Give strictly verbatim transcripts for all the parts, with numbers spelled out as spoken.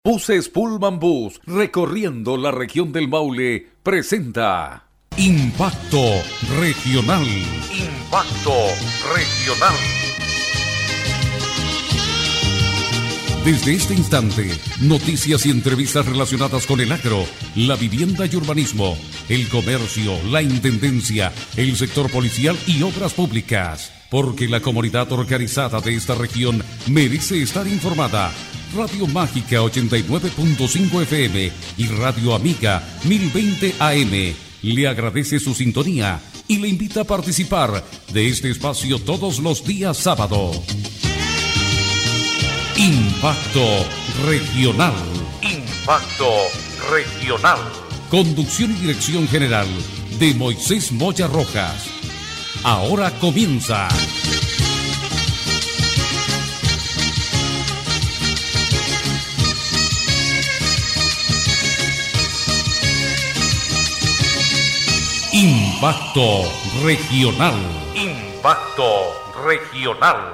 Buses Pullman Bus, recorriendo la región del Maule, presenta Impacto Regional. Impacto Regional. Desde este instante, noticias y entrevistas relacionadas con el agro, la vivienda y urbanismo, el comercio, la intendencia, el sector policial y obras públicas. Porque la comunidad organizada de esta región merece estar informada. Radio Mágica ochenta y nueve punto cinco F M y Radio Amiga mil veinte A M le agradece su sintonía y le invita a participar de este espacio todos los días sábado. Impacto Regional. Impacto Regional. Conducción y dirección general de Moisés Moya Rojas. Ahora comienza. Impacto Regional. Impacto Regional.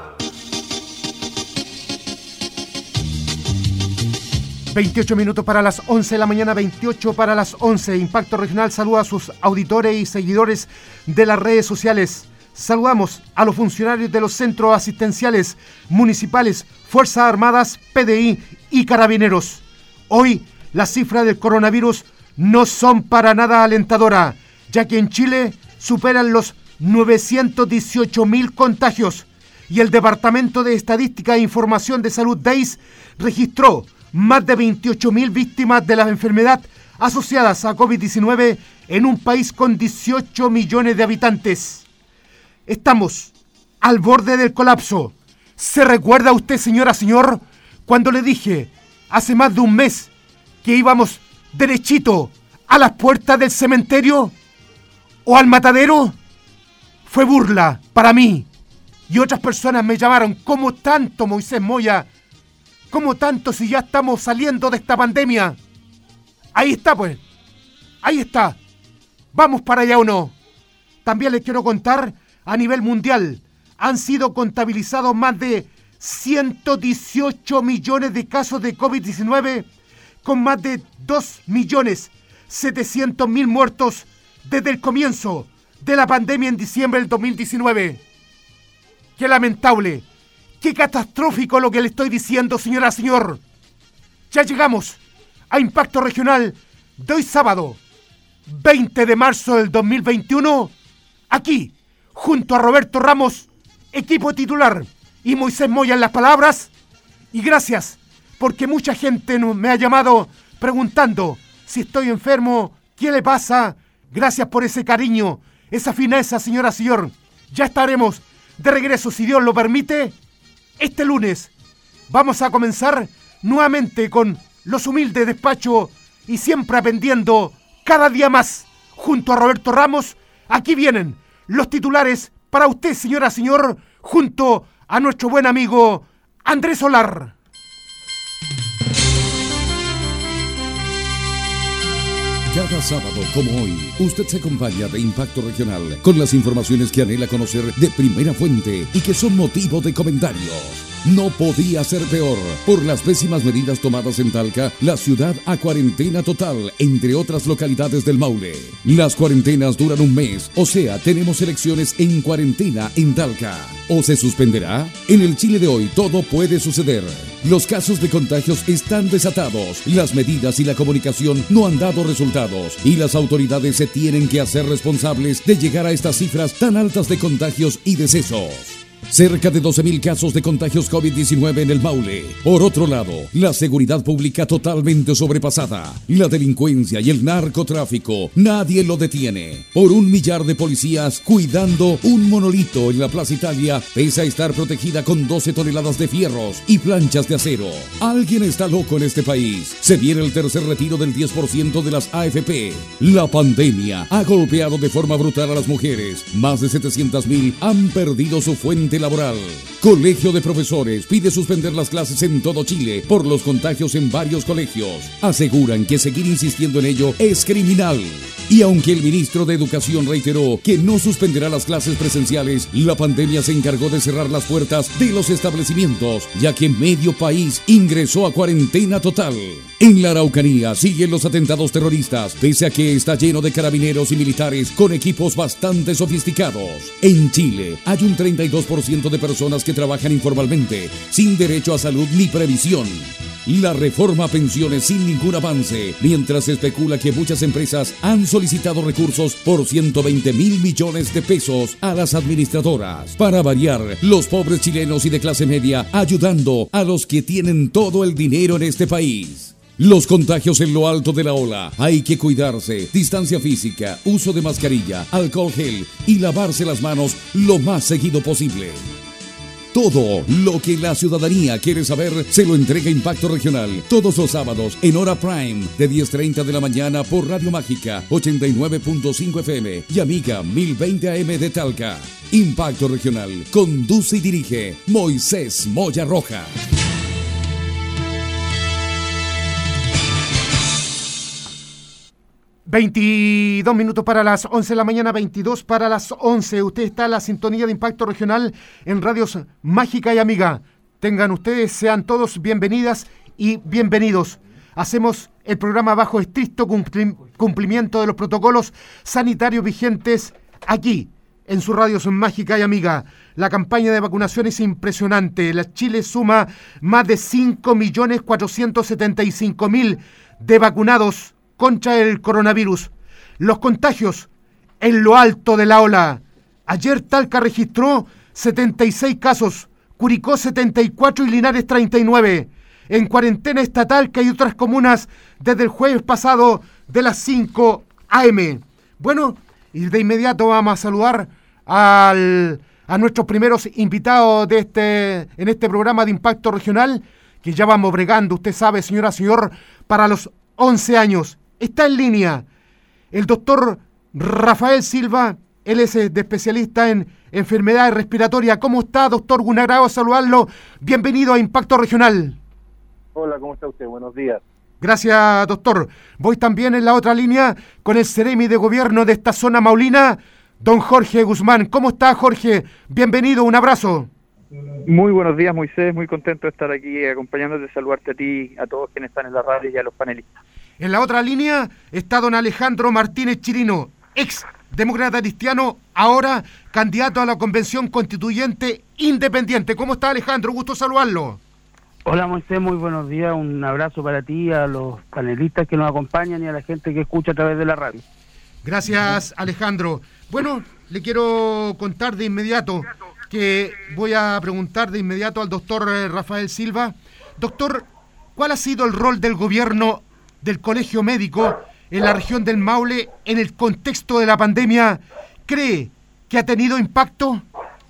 veintiocho minutos para las once de la mañana, veintiocho para las once. Impacto Regional saluda a sus auditores y seguidores de las redes sociales. Saludamos a los funcionarios de los centros asistenciales municipales, Fuerzas Armadas, P D I y Carabineros. Hoy las cifras del coronavirus no son para nada alentadoras, ya que en Chile superan los novecientos dieciocho mil contagios y el Departamento de Estadística e Información de Salud D E I S registró más de veintiocho mil víctimas de la enfermedad asociadas a COVID diecinueve en un país con dieciocho millones de habitantes. Estamos al borde del colapso. ¿Se recuerda usted, señora, señor, cuando le dije hace más de un mes que íbamos derechito a las puertas del cementerio o al matadero? Fue burla para mí. Y otras personas me llamaron, ¿cómo tanto, Moisés Moya? ¿Cómo tanto si ya estamos saliendo de esta pandemia? Ahí está, pues. Ahí está. ¿Vamos para allá o no? También les quiero contar, a nivel mundial, han sido contabilizados más de ciento dieciocho millones de casos de COVID diecinueve, con más de dos millones setecientos mil muertos desde el comienzo de la pandemia en diciembre del dos mil diecinueve. ¡Qué lamentable! ¡Qué catastrófico lo que le estoy diciendo, señora, señor! Ya llegamos a Impacto Regional de hoy sábado, veinte de marzo del dos mil veintiuno, aquí, junto a Roberto Ramos, equipo titular, y Moisés Moya en las palabras. Y gracias, porque mucha gente me ha llamado preguntando si estoy enfermo, qué le pasa. Gracias por ese cariño, esa fineza, señora, señor. Ya estaremos de regreso, si Dios lo permite. Este lunes vamos a comenzar nuevamente con los humildes despachos y siempre aprendiendo cada día más. Junto a Roberto Ramos, aquí vienen los titulares para usted, señora, señor, junto a nuestro buen amigo Andrés Solar. Cada sábado como hoy, usted se acompaña de Impacto Regional con las informaciones que anhela conocer de primera fuente y que son motivo de comentarios. No podía ser peor. Por las pésimas medidas tomadas en Talca, la ciudad a cuarentena total, entre otras localidades del Maule. Las cuarentenas duran un mes, o sea, tenemos elecciones en cuarentena en Talca. ¿O se suspenderá? En el Chile de hoy todo puede suceder. Los casos de contagios están desatados, las medidas y la comunicación no han dado resultados y las autoridades se tienen que hacer responsables de llegar a estas cifras tan altas de contagios y decesos. Cerca de doce mil casos de contagios COVID diecinueve en el Maule. Por otro lado, la seguridad pública totalmente sobrepasada. La delincuencia y el narcotráfico, nadie lo detiene. Por un millar de policías cuidando un monolito en la Plaza Italia, pese a estar protegida con doce toneladas de fierros y planchas de acero. Alguien está loco en este país. Se viene el tercer retiro del diez por ciento de las A F P. La pandemia ha golpeado de forma brutal a las mujeres. Más de setecientas mil han perdido su fuente ambiente laboral. Colegio de Profesores pide suspender las clases en todo Chile por los contagios en varios colegios. Aseguran que seguir insistiendo en ello es criminal. Y aunque el ministro de Educación reiteró que no suspenderá las clases presenciales, la pandemia se encargó de cerrar las puertas de los establecimientos, ya que medio país ingresó a cuarentena total. En la Araucanía siguen los atentados terroristas, pese a que está lleno de carabineros y militares con equipos bastante sofisticados. En Chile hay un treinta y dos por ciento de personas que trabajan informalmente, sin derecho a salud ni previsión. La reforma a pensiones sin ningún avance, mientras se especula que muchas empresas han solicitado recursos por ciento veinte mil millones de pesos a las administradoras. Para variar, los pobres chilenos y de clase media ayudando a los que tienen todo el dinero en este país. Los contagios en lo alto de la ola. Hay que cuidarse, distancia física, uso de mascarilla, alcohol gel y lavarse las manos lo más seguido posible. Todo lo que la ciudadanía quiere saber se lo entrega Impacto Regional todos los sábados en hora prime de diez treinta de la mañana por Radio Mágica ochenta y nueve punto cinco F M y Amiga mil veinte A M de Talca. Impacto Regional conduce y dirige Moisés Moya Roja. veintidós minutos para las once de la mañana, veintidós para las once. Usted está en la sintonía de Impacto Regional en Radios Mágica y Amiga. Tengan ustedes, sean todos bienvenidas y bienvenidos. Hacemos el programa bajo estricto cumplimiento de los protocolos sanitarios vigentes aquí, en sus Radios Mágica y Amiga. La campaña de vacunación es impresionante. La Chile suma más de cinco millones cuatrocientos setenta y cinco mil de vacunados contra el coronavirus. Los contagios en lo alto de la ola. Ayer Talca registró setenta y seis casos, Curicó setenta y cuatro y Linares treinta y nueve. En cuarentena está Talca y otras comunas desde el jueves pasado de las cinco a eme. Bueno, y de inmediato vamos a saludar al, a nuestros primeros invitados de este, en este programa de Impacto Regional, que ya vamos bregando, usted sabe, señora, señor, para los once años. Está en línea el doctor Rafael Silva, él es de especialista en enfermedades respiratorias. ¿Cómo está, doctor? Un agrado saludarlo. Bienvenido a Impacto Regional. Hola, ¿cómo está usted? Buenos días. Gracias, doctor. Voy también en la otra línea con el Ceremi de Gobierno de esta zona maulina, don Jorge Guzmán. ¿Cómo está, Jorge? Bienvenido, un abrazo. Muy buenos días, Moisés. Muy contento de estar aquí acompañándote, saludarte a ti, a todos quienes están en la radio y a los panelistas. En la otra línea está don Alejandro Martínez Chirino, ex demócrata cristiano, ahora candidato a la Convención Constituyente Independiente. ¿Cómo está, Alejandro? Gusto saludarlo. Hola, Moisés, muy buenos días. Un abrazo para ti, a los panelistas que nos acompañan y a la gente que escucha a través de la radio. Gracias, Alejandro. Bueno, le quiero contar de inmediato que voy a preguntar de inmediato al doctor Rafael Silva. Doctor, ¿cuál ha sido el rol del gobierno del Colegio Médico en la región del Maule en el contexto de la pandemia? ¿Cree que ha tenido impacto?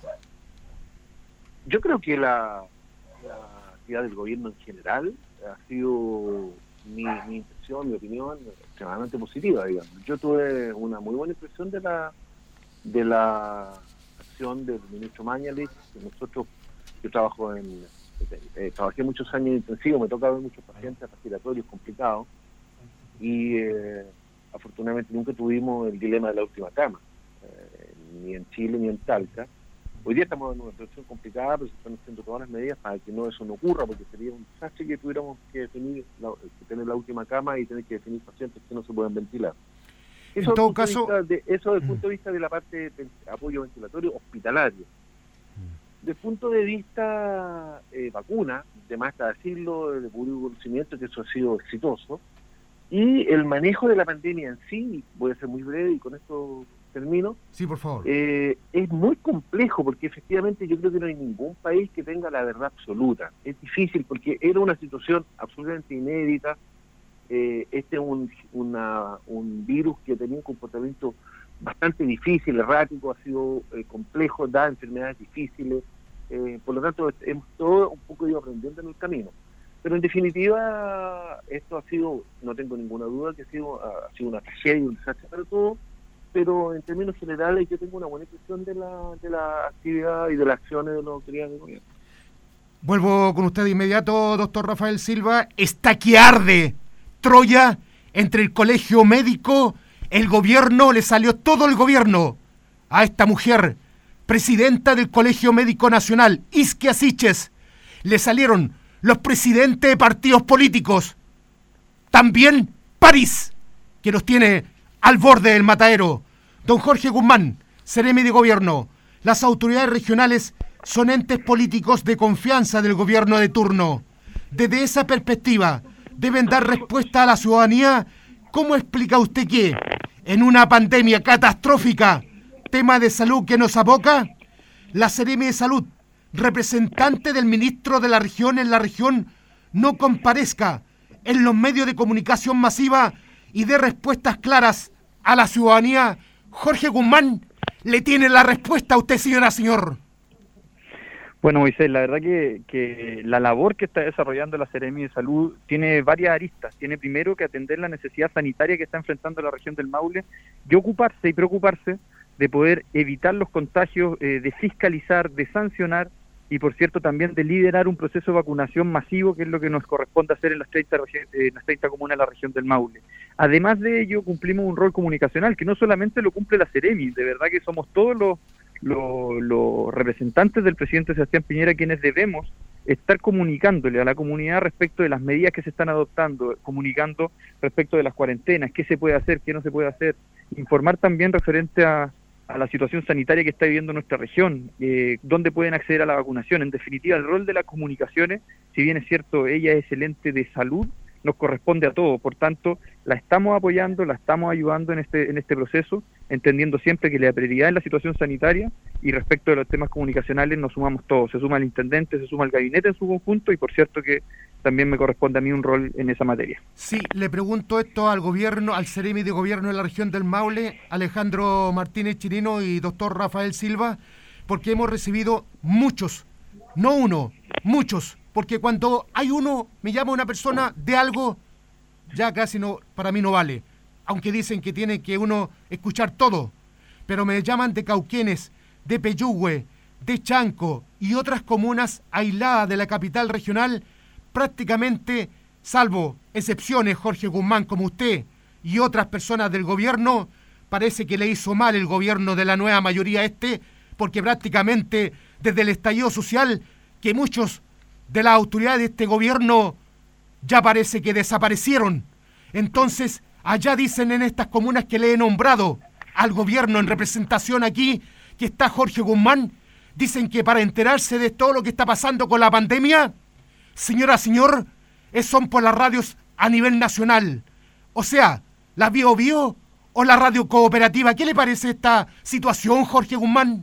Yo creo que la, la actividad del gobierno en general ha sido, mi, mi impresión, mi opinión, extremadamente positiva, digamos. Yo tuve una muy buena impresión de la de la acción del ministro Mañalich. Nosotros, yo trabajo en, eh, trabajé muchos años intensivos, me toca ver muchos pacientes respiratorios complicados y eh, afortunadamente nunca tuvimos el dilema de la última cama, eh, ni en Chile ni en Talca. Hoy día estamos en una situación complicada, pero se están haciendo todas las medidas para que no eso no ocurra, porque sería un desastre que tuviéramos que definir la, que tener la última cama y tener que definir pacientes que no se pueden ventilar. Eso en todo caso, de, eso desde el punto de vista de la parte de apoyo ventilatorio hospitalario. Desde el punto de vista eh, vacuna, de más está decirlo, de puro conocimiento, que eso ha sido exitoso. Y el manejo de la pandemia en sí, voy a ser muy breve y con esto termino. Sí, por favor. Eh, es muy complejo porque efectivamente yo creo que no hay ningún país que tenga la verdad absoluta. Es difícil porque era una situación absolutamente inédita. Eh, este es un, una, un virus que tenía un comportamiento bastante difícil, errático, ha sido eh, complejo, da enfermedades difíciles. Eh, por lo tanto, hemos todo un poco ido aprendiendo en el camino. Pero en definitiva, esto ha sido, no tengo ninguna duda, que ha sido, ha sido una tragedia y un desastre para todos. pero en términos generales yo tengo una buena impresión de la, de la actividad y de las acciones de las autoridades del gobierno. Vuelvo con usted de inmediato, doctor Rafael Silva. Está que arde Troya entre el colegio médico, el gobierno, le salió todo el gobierno a esta mujer, presidenta del Colegio Médico Nacional, Isquia Siches. Le salieron los presidentes de partidos políticos. También París, que los tiene al borde del matadero. Don Jorge Guzmán, Seremi de Gobierno. Las autoridades regionales son entes políticos de confianza del gobierno de turno. Desde esa perspectiva, deben dar respuesta a la ciudadanía. ¿Cómo explica usted que, en una pandemia catastrófica, tema de salud que nos aboca, la Seremi de Salud, representante del ministro de la región en la región, no comparezca en los medios de comunicación masiva y dé respuestas claras a la ciudadanía? Jorge Guzmán, le tiene la respuesta a usted, señora, señor. Bueno, Moisés, la verdad que, que la labor que está desarrollando la Seremi de Salud tiene varias aristas. Tiene primero que atender la necesidad sanitaria que está enfrentando la región del Maule y ocuparse y preocuparse de poder evitar los contagios, eh, de fiscalizar, de sancionar y, por cierto, también de liderar un proceso de vacunación masivo, que es lo que nos corresponde hacer en las treinta, en las treinta comunas de la región del Maule. Además de ello, cumplimos un rol comunicacional que no solamente lo cumple la Seremi, de verdad que somos todos los Los, los representantes del presidente Sebastián Piñera quienes debemos estar comunicándole a la comunidad respecto de las medidas que se están adoptando, comunicando respecto de las cuarentenas, qué se puede hacer, qué no se puede hacer, informar también referente a, a la situación sanitaria que está viviendo nuestra región, eh, dónde pueden acceder a la vacunación. En definitiva, el rol de las comunicaciones, si bien es cierto, ella es el ente de salud, nos corresponde a todos. Por tanto, la estamos apoyando, la estamos ayudando en este en este proceso, entendiendo siempre que la prioridad es la situación sanitaria, y respecto de los temas comunicacionales nos sumamos todos. Se suma el intendente, se suma el gabinete en su conjunto, y por cierto que también me corresponde a mí un rol en esa materia. Sí, le pregunto esto al gobierno, al Seremi de Gobierno de la región del Maule, Alejandro Martínez Chirino y doctor Rafael Silva, porque hemos recibido muchos, no uno, muchos, porque cuando hay uno, me llama una persona de algo, ya casi no, para mí no vale, aunque dicen que tiene que uno escuchar todo, pero me llaman de Cauquenes, de Peyúgue, de Chanco y otras comunas aisladas de la capital regional, prácticamente, salvo excepciones, Jorge Guzmán, como usted y otras personas del gobierno, parece que le hizo mal el gobierno de la nueva mayoría este, porque prácticamente desde el estallido social, que muchos de las autoridades de este gobierno ya parece que desaparecieron. Entonces, allá dicen en estas comunas que le he nombrado al gobierno en representación aquí, que está Jorge Guzmán, dicen que para enterarse de todo lo que está pasando con la pandemia, señora, señor, es son por las radios a nivel nacional. O sea, la Bio Bio o la radio cooperativa. ¿Qué le parece esta situación, Jorge Guzmán?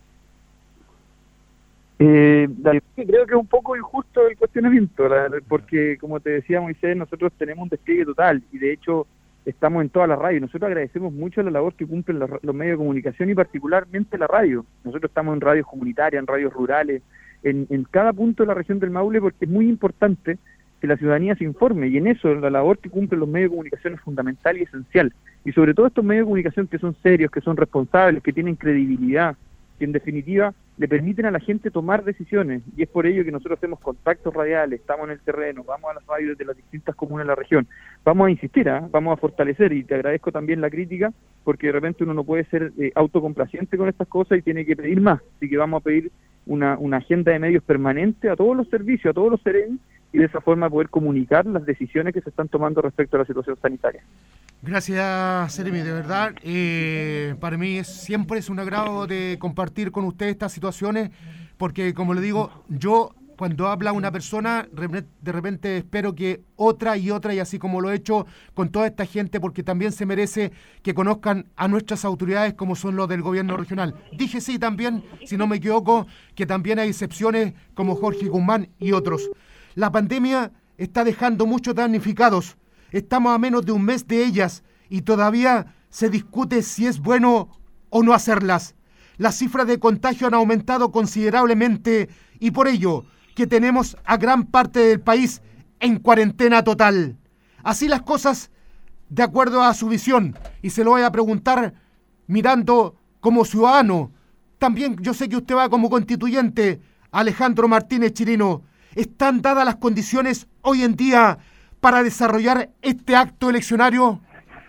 Eh, creo que es un poco injusto el cuestionamiento, porque como te decía Moisés, nosotros tenemos un despliegue total y de hecho estamos en todas las radios. Nosotros agradecemos mucho la labor que cumplen los, los medios de comunicación y particularmente la radio. Nosotros estamos en radios comunitarias, en radios rurales, en, en cada punto de la región del Maule, porque es muy importante que la ciudadanía se informe, y en eso la labor que cumplen los medios de comunicación es fundamental y esencial. Y sobre todo estos medios de comunicación que son serios, que son responsables, que tienen credibilidad, que en definitiva le permiten a la gente tomar decisiones, y es por ello que nosotros hacemos contactos radiales, estamos en el terreno, vamos a las radios de las distintas comunas de la región, vamos a insistir, ¿eh? vamos a fortalecer, y te agradezco también la crítica, porque de repente uno no puede ser eh, autocomplaciente con estas cosas y tiene que pedir más, así que vamos a pedir una, una agenda de medios permanente a todos los servicios, a todos los serenos, y de esa forma poder comunicar las decisiones que se están tomando respecto a la situación sanitaria. Gracias, Seremi, de verdad. Eh, para mí es, siempre es un agrado de compartir con usted estas situaciones, porque como le digo, yo cuando habla una persona, de repente espero que otra y otra, y así como lo he hecho con toda esta gente, porque también se merece que conozcan a nuestras autoridades como son los del gobierno regional. Dije sí también, si no me equivoco, que también hay excepciones como Jorge Guzmán y otros. La pandemia está dejando muchos damnificados. Estamos a menos de un mes de ellas y todavía se discute si es bueno o no hacerlas. Las cifras de contagio han aumentado considerablemente y por ello que tenemos a gran parte del país en cuarentena total. Así las cosas, de acuerdo a su visión, y se lo voy a preguntar mirando como ciudadano, también yo sé que usted va como constituyente, Alejandro Martínez Chirino, ¿están dadas las condiciones hoy en día para desarrollar este acto eleccionario?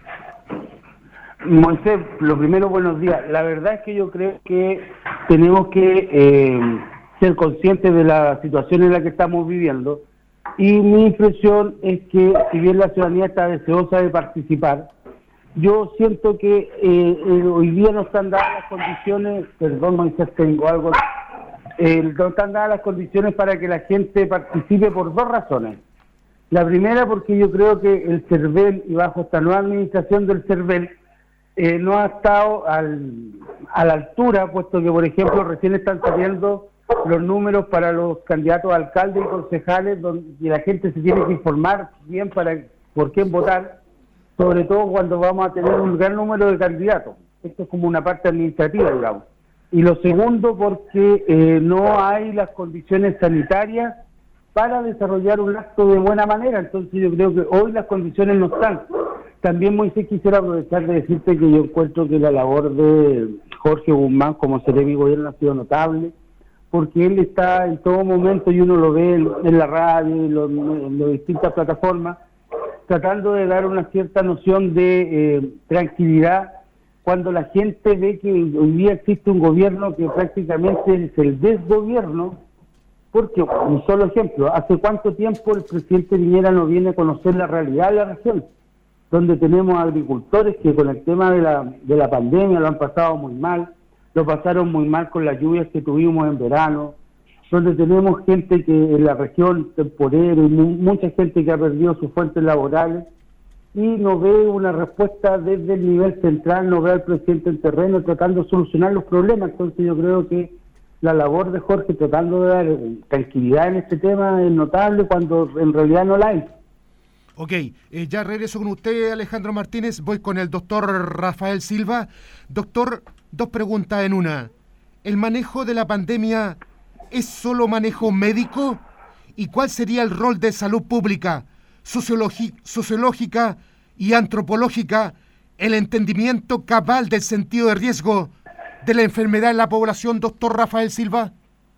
Moisés, lo primero, buenos días. La verdad es que yo creo que tenemos que eh, ser conscientes de la situación en la que estamos viviendo, y mi impresión es que si bien la ciudadanía está deseosa de participar, yo siento que eh, eh, hoy día no están dadas las condiciones, perdón Moisés, tengo algo, eh, no están dadas las condiciones para que la gente participe por dos razones. La primera, porque yo creo que el CERVEL, y bajo esta nueva administración del CERVEL, eh, no ha estado al, a la altura, puesto que, por ejemplo, recién están saliendo los números para los candidatos a alcaldes y concejales, donde y la gente se tiene que informar bien para por quién votar, sobre todo cuando vamos a tener un gran número de candidatos. Esto es como una parte administrativa, digamos. Y lo segundo, porque eh, no hay las condiciones sanitarias para desarrollar un acto de buena manera. Entonces yo creo que hoy las condiciones no están. También, Moisés, quisiera aprovechar de decirte que yo encuentro que la labor de Jorge Guzmán como Seremi Gobierno ha sido notable, porque él está en todo momento, y uno lo ve en, en la radio, en, lo, en las distintas plataformas, tratando de dar una cierta noción de eh, tranquilidad, cuando la gente ve que hoy día existe un gobierno que prácticamente es el desgobierno. Porque, un solo ejemplo, ¿hace cuánto tiempo el presidente Piñera no viene a conocer la realidad de la región? Donde tenemos agricultores que con el tema de la, de la pandemia lo han pasado muy mal, lo pasaron muy mal con las lluvias que tuvimos en verano, donde tenemos gente que en la región temporera y mu- mucha gente que ha perdido sus fuentes laborales, y no ve una respuesta desde el nivel central, no ve al presidente en terreno tratando de solucionar los problemas. Entonces yo creo que la labor de Jorge tratando de dar tranquilidad en este tema es notable, cuando en realidad no la hay. Ok, eh, ya regreso con usted, Alejandro Martínez. Voy con el doctor Rafael Silva. Doctor, dos preguntas en una. ¿El manejo de la pandemia es solo manejo médico? ¿Y cuál sería el rol de salud pública, sociologi- sociológica y antropológica, el entendimiento cabal del sentido de riesgo de la enfermedad en la población, doctor Rafael Silva?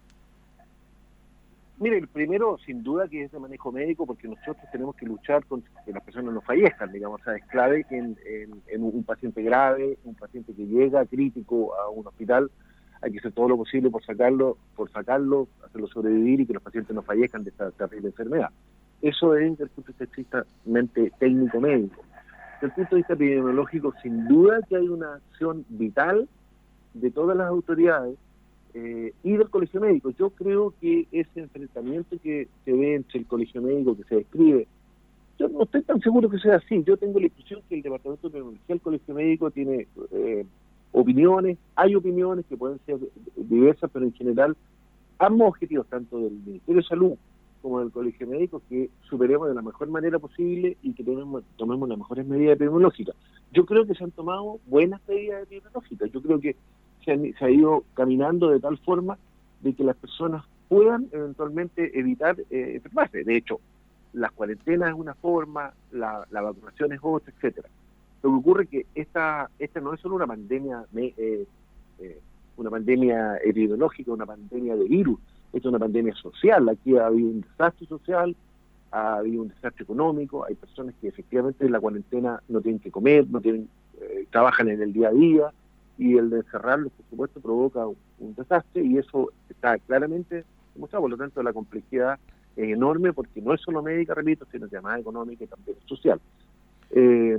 Mire, el primero, sin duda, que es de manejo médico, porque nosotros tenemos que luchar con que las personas no fallezcan, digamos. O sea, es clave que en, en, en un paciente grave, un paciente que llega crítico a un hospital, hay que hacer todo lo posible por sacarlo, por sacarlo, hacerlo sobrevivir y que los pacientes no fallezcan de esta terrible enfermedad. Eso es desde el punto de vista estrictamente técnico-médico. Desde el punto de vista epidemiológico, sin duda que hay una acción vital de todas las autoridades eh, y del colegio médico. Yo creo que ese enfrentamiento que se ve entre el colegio médico, que se describe, yo no estoy tan seguro que sea así. Yo tengo la impresión que el departamento de epidemiología del colegio médico tiene eh, opiniones, hay opiniones que pueden ser diversas, pero en general ambos objetivos, tanto del Ministerio de Salud como del colegio médico, que superemos de la mejor manera posible y que tomemos, tomemos las mejores medidas epidemiológicas. Yo creo que se han tomado buenas medidas epidemiológicas. Yo creo que se, han, se ha ido caminando de tal forma de que las personas puedan eventualmente evitar eh, enfermarse. De hecho, las cuarentenas es una forma, la, la vacunación es otra, etcétera. Lo que ocurre es que esta, esta no es solo una pandemia, eh, eh, una pandemia epidemiológica, una pandemia de virus. Esta es una pandemia social. Aquí ha habido un desastre social, ha habido un desastre económico, hay personas que efectivamente en la cuarentena no tienen que comer, no tienen, eh, trabajan en el día a día, y el de encerrarlos, por supuesto, provoca un, un desastre, y eso está claramente demostrado. Por lo tanto, la complejidad es enorme, porque no es solo médica, repito, sino que además económica y también social. Eh,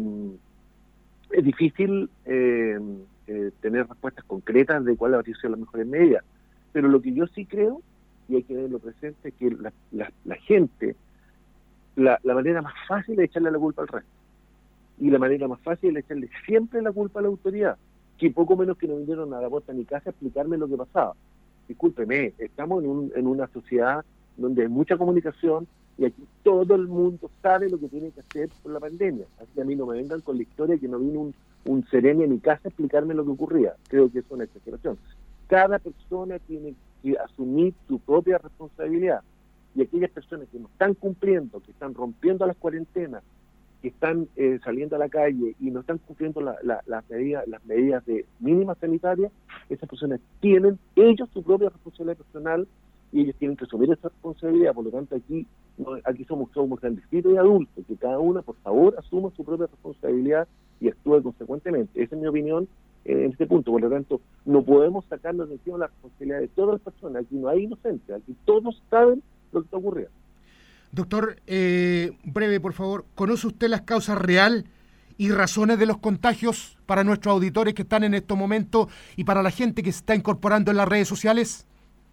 es difícil eh, eh, tener respuestas concretas de cuáles habrían sido las mejores medidas, pero lo que yo sí creo, y hay que tenerlo presente, es que la, la, la gente, la, la manera más fácil es echarle la culpa al resto, y la manera más fácil es echarle siempre la culpa a la autoridad, que poco menos que no vinieron a la puerta de mi casa a explicarme lo que pasaba. Discúlpeme, estamos en, un, en una sociedad donde hay mucha comunicación, y aquí todo el mundo sabe lo que tiene que hacer por la pandemia. Así que a mí no me vengan con la historia que no vino un, un sereno a mi casa a explicarme lo que ocurría. Creo que es una exageración. Cada persona tiene que asumir su propia responsabilidad. Y aquellas personas que no están cumpliendo, que están rompiendo las cuarentenas, que están eh, saliendo a la calle y no están cumpliendo la, la, las medidas las medidas de mínimas sanitarias, esas personas tienen ellos su propia responsabilidad personal y ellos tienen que asumir esa responsabilidad. Por lo tanto, aquí no, aquí somos somos grandecitos y adultos, que cada uno, por favor, asuma su propia responsabilidad y actúe consecuentemente. Esa es mi opinión eh, en este punto. Por lo tanto, no podemos sacarnos de encima la responsabilidad de todas las personas. Aquí no hay inocentes, aquí todos saben lo que está ocurriendo. Doctor, eh, breve, por favor, ¿conoce usted las causas reales y razones de los contagios para nuestros auditores que están en estos momentos y para la gente que se está incorporando en las redes sociales?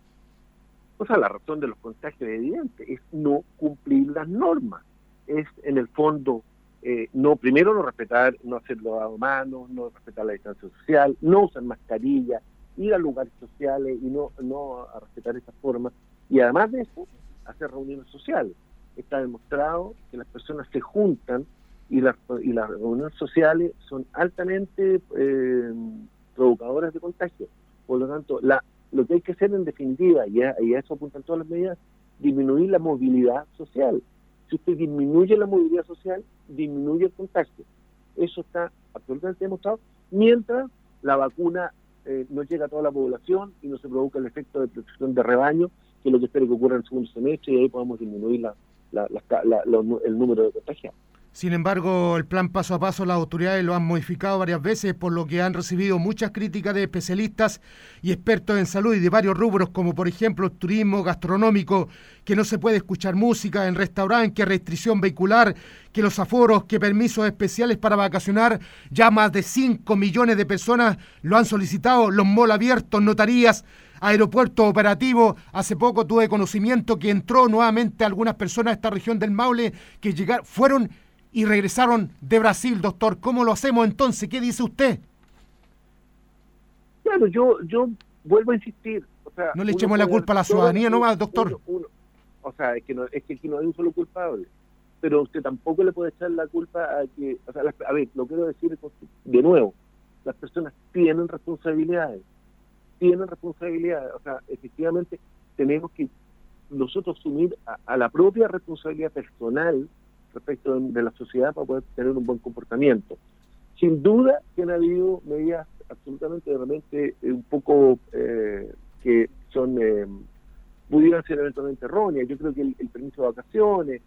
O sea, la razón de los contagios es evidente, es no cumplir las normas. Es, en el fondo, eh, no primero no respetar, no hacer lavado de manos, no respetar la distancia social, no usar mascarilla, ir a lugares sociales y no, no a respetar esas formas. Y además de eso, hacer reuniones sociales. Está demostrado que las personas se juntan y las, y las reuniones sociales son altamente eh, provocadoras de contagio. Por lo tanto, la, lo que hay que hacer en definitiva, y a, y a eso apuntan todas las medidas, disminuir la movilidad social. Si usted disminuye la movilidad social, disminuye el contagio. Eso está absolutamente demostrado, mientras la vacuna eh, no llega a toda la población y no se provoca el efecto de protección de rebaño, que es lo que espero que ocurra en el segundo semestre, y ahí podamos disminuir la, la, la, la, la, el número de contagiados. Sin embargo, el plan paso a paso las autoridades lo han modificado varias veces, por lo que han recibido muchas críticas de especialistas y expertos en salud y de varios rubros, como por ejemplo el turismo gastronómico, que no se puede escuchar música en restaurantes, que restricción vehicular, que los aforos, que permisos especiales para vacacionar. Ya más de cinco millones de personas lo han solicitado, los malls abiertos, notarías, aeropuerto operativo. Hace poco tuve conocimiento que entró nuevamente algunas personas a esta región del Maule que llegaron, fueron y regresaron de Brasil. Doctor, ¿cómo lo hacemos entonces? ¿Qué dice usted? Claro, yo yo vuelvo a insistir. O sea, no le echemos la culpa a la ciudadanía nomás, doctor. Uno, uno, o sea, es que, no, es que aquí no hay un solo culpable. Pero usted tampoco le puede echar la culpa a que... O sea, las, a ver, lo quiero decir de nuevo. Las personas tienen responsabilidades. Tienen responsabilidades. O sea, efectivamente tenemos que nosotros asumir a, a la propia responsabilidad personal respecto de, de la sociedad para poder tener un buen comportamiento. Sin duda que han habido medidas absolutamente, realmente, eh, un poco eh, que son, eh, pudieran ser eventualmente erróneas. Yo creo que el, el permiso de vacaciones,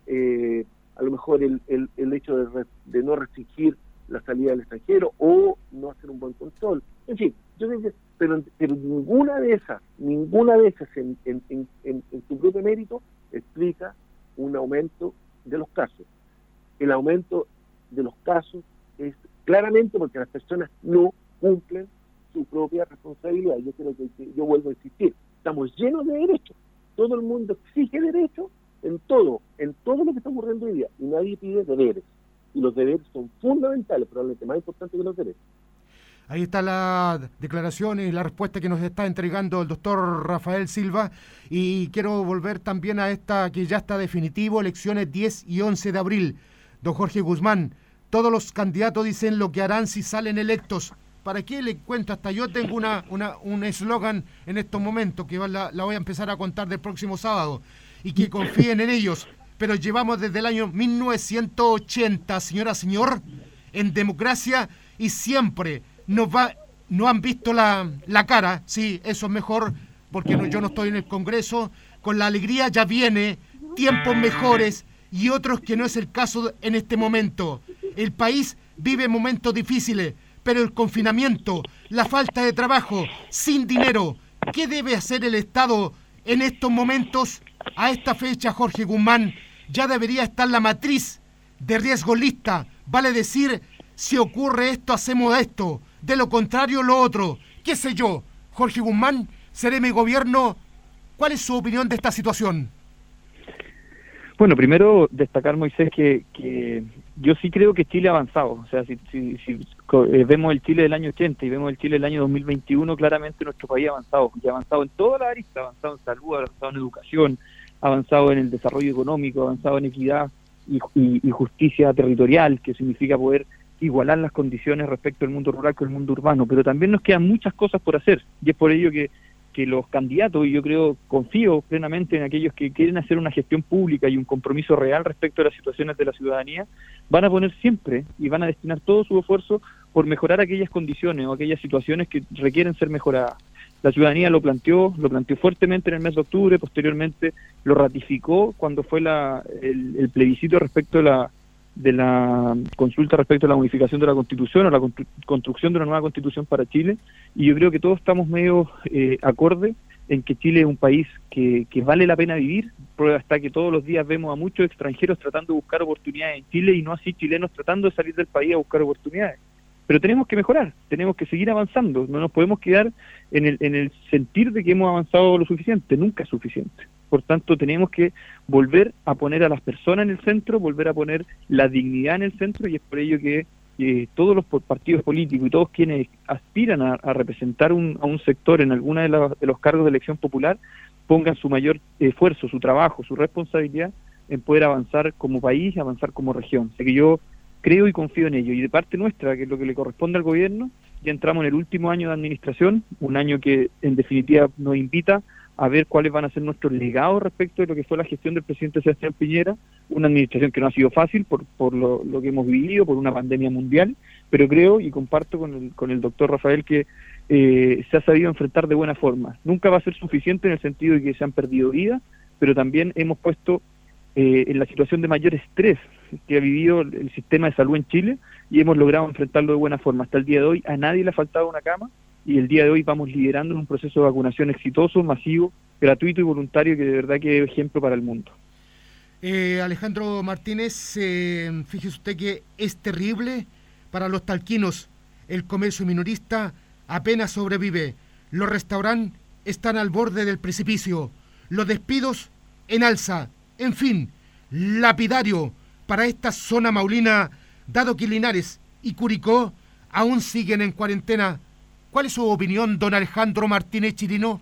eh, a lo mejor el, el, el hecho de, re, de no restringir la salida del extranjero o no hacer un buen control. En fin, yo creo que, pero, pero ninguna de esas, ninguna de esas en, en, en, en, en su propio mérito explica un aumento de los casos. El aumento de los casos es claramente porque las personas no cumplen su propia responsabilidad. Yo creo que, que yo vuelvo a insistir, estamos llenos de derechos. Todo el mundo exige derechos en todo, en todo lo que está ocurriendo hoy día, y nadie pide deberes. Y los deberes son fundamentales, probablemente más importantes que los derechos. Ahí está la declaración y la respuesta que nos está entregando el doctor Rafael Silva. Y quiero volver también a esta que ya está definitivo, elecciones diez y once de abril. Don Jorge Guzmán, todos los candidatos dicen lo que harán si salen electos. ¿Para qué le cuento? Hasta yo tengo una, una un eslogan en estos momentos que la, la voy a empezar a contar del próximo sábado. Y que confíen en ellos. Pero llevamos desde el año mil novecientos ochenta, señora, señor, en democracia, y siempre nos va, no han visto la, la cara. Sí, eso es mejor, porque no, yo no estoy en el Congreso. Con la alegría ya viene tiempos mejores y otros que no es el caso en este momento. El país vive momentos difíciles, pero el confinamiento, la falta de trabajo, sin dinero. ¿Qué debe hacer el Estado en estos momentos? A esta fecha, Jorge Guzmán, ya debería estar la matriz de riesgo lista. Vale decir, si ocurre esto, hacemos esto. De lo contrario, lo otro. ¿Qué sé yo? Jorge Guzmán, seré mi gobierno. ¿Cuál es su opinión de esta situación? Bueno, primero destacar, Moisés, que, que yo sí creo que Chile ha avanzado. O sea, si, si, si eh, vemos el Chile del año ochenta y vemos el Chile del año dos mil veintiuno, claramente nuestro país ha avanzado. Y ha avanzado en toda la arista, ha avanzado en salud, ha avanzado en educación, ha avanzado en el desarrollo económico, ha avanzado en equidad y, y, y justicia territorial, que significa poder igualar las condiciones respecto al mundo rural con el mundo urbano. Pero también nos quedan muchas cosas por hacer, y es por ello que que los candidatos, y yo creo, confío plenamente en aquellos que quieren hacer una gestión pública y un compromiso real respecto a las situaciones de la ciudadanía, van a poner siempre y van a destinar todo su esfuerzo por mejorar aquellas condiciones o aquellas situaciones que requieren ser mejoradas. La ciudadanía lo planteó, lo planteó fuertemente en el mes de octubre, posteriormente lo ratificó cuando fue la, el, el plebiscito respecto a la de la consulta respecto a la modificación de la Constitución o la constru- construcción de una nueva Constitución para Chile, y yo creo que todos estamos medio eh, acorde en que Chile es un país que, que vale la pena vivir. Prueba está que todos los días vemos a muchos extranjeros tratando de buscar oportunidades en Chile y no así chilenos tratando de salir del país a buscar oportunidades. Pero tenemos que mejorar, tenemos que seguir avanzando, no nos podemos quedar en el, en el sentir de que hemos avanzado lo suficiente, nunca es suficiente. Por tanto, tenemos que volver a poner a las personas en el centro, volver a poner la dignidad en el centro, y es por ello que eh, todos los partidos políticos y todos quienes aspiran a, a representar un, a un sector en alguna de, la, de los cargos de elección popular pongan su mayor esfuerzo, su trabajo, su responsabilidad en poder avanzar como país, avanzar como región. Así que yo creo y confío en ello. Y de parte nuestra, que es lo que le corresponde al gobierno, ya entramos en el último año de administración, un año que en definitiva nos invita a ver cuáles van a ser nuestros legados respecto de lo que fue la gestión del presidente Sebastián Piñera, una administración que no ha sido fácil por, por lo, lo que hemos vivido, por una pandemia mundial, pero creo y comparto con el, con el doctor Rafael que eh, se ha sabido enfrentar de buena forma. Nunca va a ser suficiente en el sentido de que se han perdido vidas, pero también hemos puesto eh, en la situación de mayor estrés que ha vivido el sistema de salud en Chile, y hemos logrado enfrentarlo de buena forma. Hasta el día de hoy a nadie le ha faltado una cama, y el día de hoy vamos liderando un proceso de vacunación exitoso, masivo, gratuito y voluntario, que de verdad que es ejemplo para el mundo. Eh, Alejandro Martínez, eh, fíjese usted que es terrible para los talquinos. El comercio minorista apenas sobrevive. Los restaurantes están al borde del precipicio. Los despidos en alza. En fin, lapidario para esta zona maulina, dado que Linares y Curicó aún siguen en cuarentena. ¿Cuál es su opinión, don Alejandro Martínez Chirino?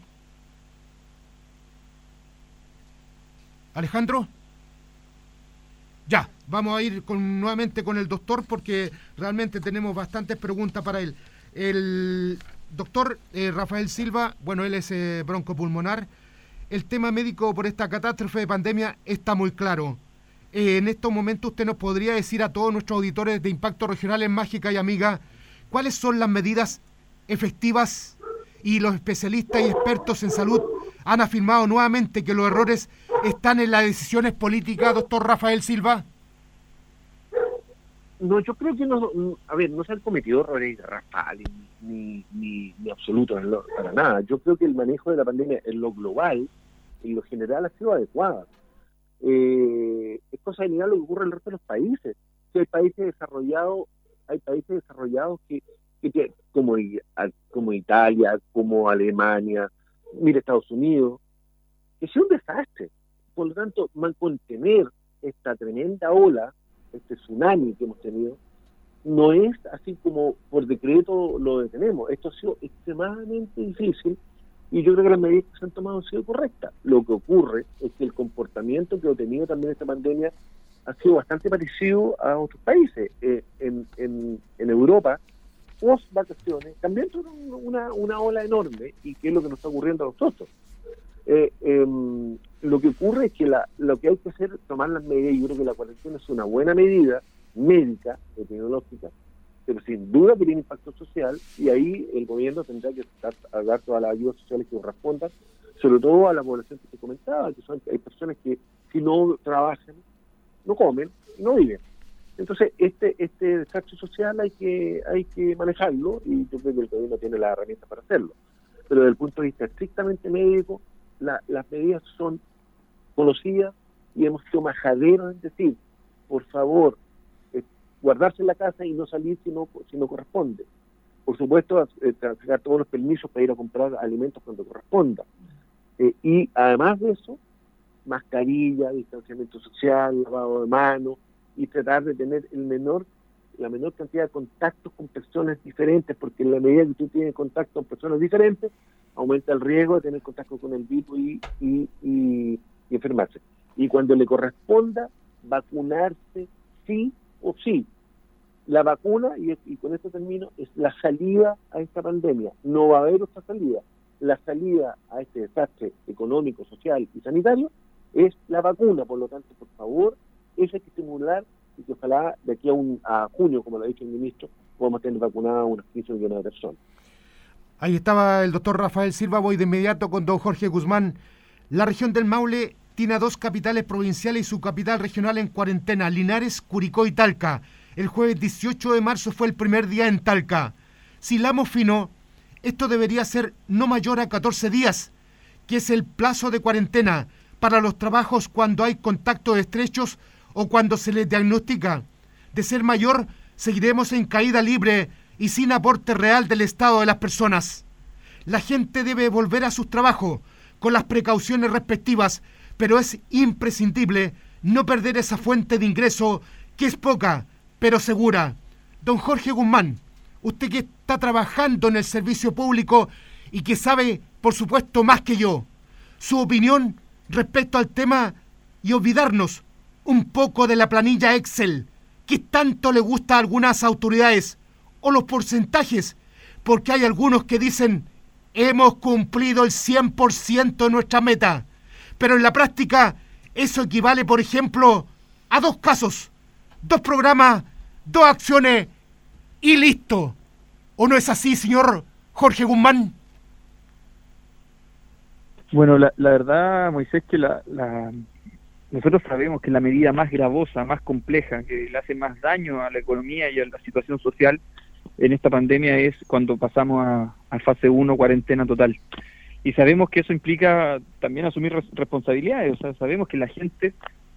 ¿Alejandro? Ya, vamos a ir con, nuevamente con el doctor, porque realmente tenemos bastantes preguntas para él. El doctor eh, Rafael Silva, bueno, él es eh, broncopulmonar. El tema médico por esta catástrofe de pandemia está muy claro. Eh, en estos momentos usted nos podría decir a todos nuestros auditores de Impacto Regional en Mágica y Amiga, ¿cuáles son las medidas efectivas? Y los especialistas y expertos en salud han afirmado nuevamente que los errores están en las decisiones políticas, doctor Rafael Silva. No, yo creo que no, a ver, no se han cometido errores garrafales ni, ni, ni absolutos para nada. Yo creo que el manejo de la pandemia en lo global y lo general ha sido adecuado. Eh, es cosa de mirar lo que ocurre en el resto de los países. Si hay países desarrollados, hay países desarrollados que Que, como, como Italia, como Alemania, mire Estados Unidos, que es un desastre. Por lo tanto, mantener esta tremenda ola, este tsunami que hemos tenido, no es así como por decreto lo detenemos. Esto ha sido extremadamente difícil, y yo creo que las medidas que se han tomado han sido correctas. Lo que ocurre es que el comportamiento que ha tenido también esta pandemia ha sido bastante parecido a otros países. Eh, en, en, en Europa, post vacaciones, también tuvieron una, una ola enorme, y que es lo que nos está ocurriendo a nosotros. Eh, eh, lo que ocurre es que la, lo que hay que hacer es tomar las medidas. Yo creo que la cuarentena es una buena medida médica, epidemiológica, pero sin duda que tiene impacto social, y ahí el gobierno tendrá que dar, dar todas las ayudas sociales que correspondan, sobre todo a la población que se comentaba, que son hay personas que si no trabajan, no comen y no viven. Entonces, este este desastre social hay que hay que manejarlo, y yo creo que el gobierno tiene las herramientas para hacerlo. Pero desde el punto de vista estrictamente médico, la, las medidas son conocidas, y hemos sido majaderos en decir, por favor, eh, guardarse en la casa y no salir si no, si no corresponde. Por supuesto, eh, sacar todos los permisos para ir a comprar alimentos cuando corresponda. Eh, y además de eso, mascarilla, distanciamiento social, lavado de manos, y tratar de tener el menor la menor cantidad de contactos con personas diferentes, porque en la medida que tú tienes contacto con personas diferentes, aumenta el riesgo de tener contacto con el virus y, y, y, y enfermarse. Y cuando le corresponda, vacunarse sí o sí. La vacuna, y, y con esto termino, es la salida a esta pandemia. No va a haber otra salida. la salida a este desastre económico, social y sanitario es la vacuna. Por lo tanto, por favor, eso hay que estimular y que ojalá de aquí a, un, a junio, como lo ha dicho el ministro, podamos tener vacunadas unas quince millones de personas. Ahí estaba el doctor Rafael Silva. Voy de inmediato con don Jorge Guzmán. La región del Maule tiene a dos capitales provinciales y su capital regional en cuarentena, Linares, Curicó y Talca. El jueves dieciocho de marzo fue el primer día en Talca. Si hilamos fino, esto debería ser no mayor a catorce días, que es el plazo de cuarentena para los trabajos cuando hay contactos estrechos o cuando se les diagnostica. De ser mayor, seguiremos en caída libre y sin aporte real del estado de las personas. La gente debe volver a sus trabajos con las precauciones respectivas, pero es imprescindible no perder esa fuente de ingreso que es poca, pero segura. Don Jorge Guzmán, usted que está trabajando en el servicio público y que sabe, por supuesto, más que yo, su opinión respecto al tema y olvidarnos un poco de la planilla Excel que tanto le gusta a algunas autoridades, o los porcentajes, porque hay algunos que dicen hemos cumplido el cien por ciento de nuestra meta, pero en la práctica eso equivale, por ejemplo, a dos casos, dos programas, dos acciones y listo. ¿O no es así, señor Jorge Guzmán? Bueno, la, la verdad, Moisés, que la, la nosotros sabemos que la medida más gravosa, más compleja, que le hace más daño a la economía y a la situación social en esta pandemia es cuando pasamos a, a fase uno, cuarentena total. Y sabemos que eso implica también asumir res- responsabilidades, o sea, sabemos que la gente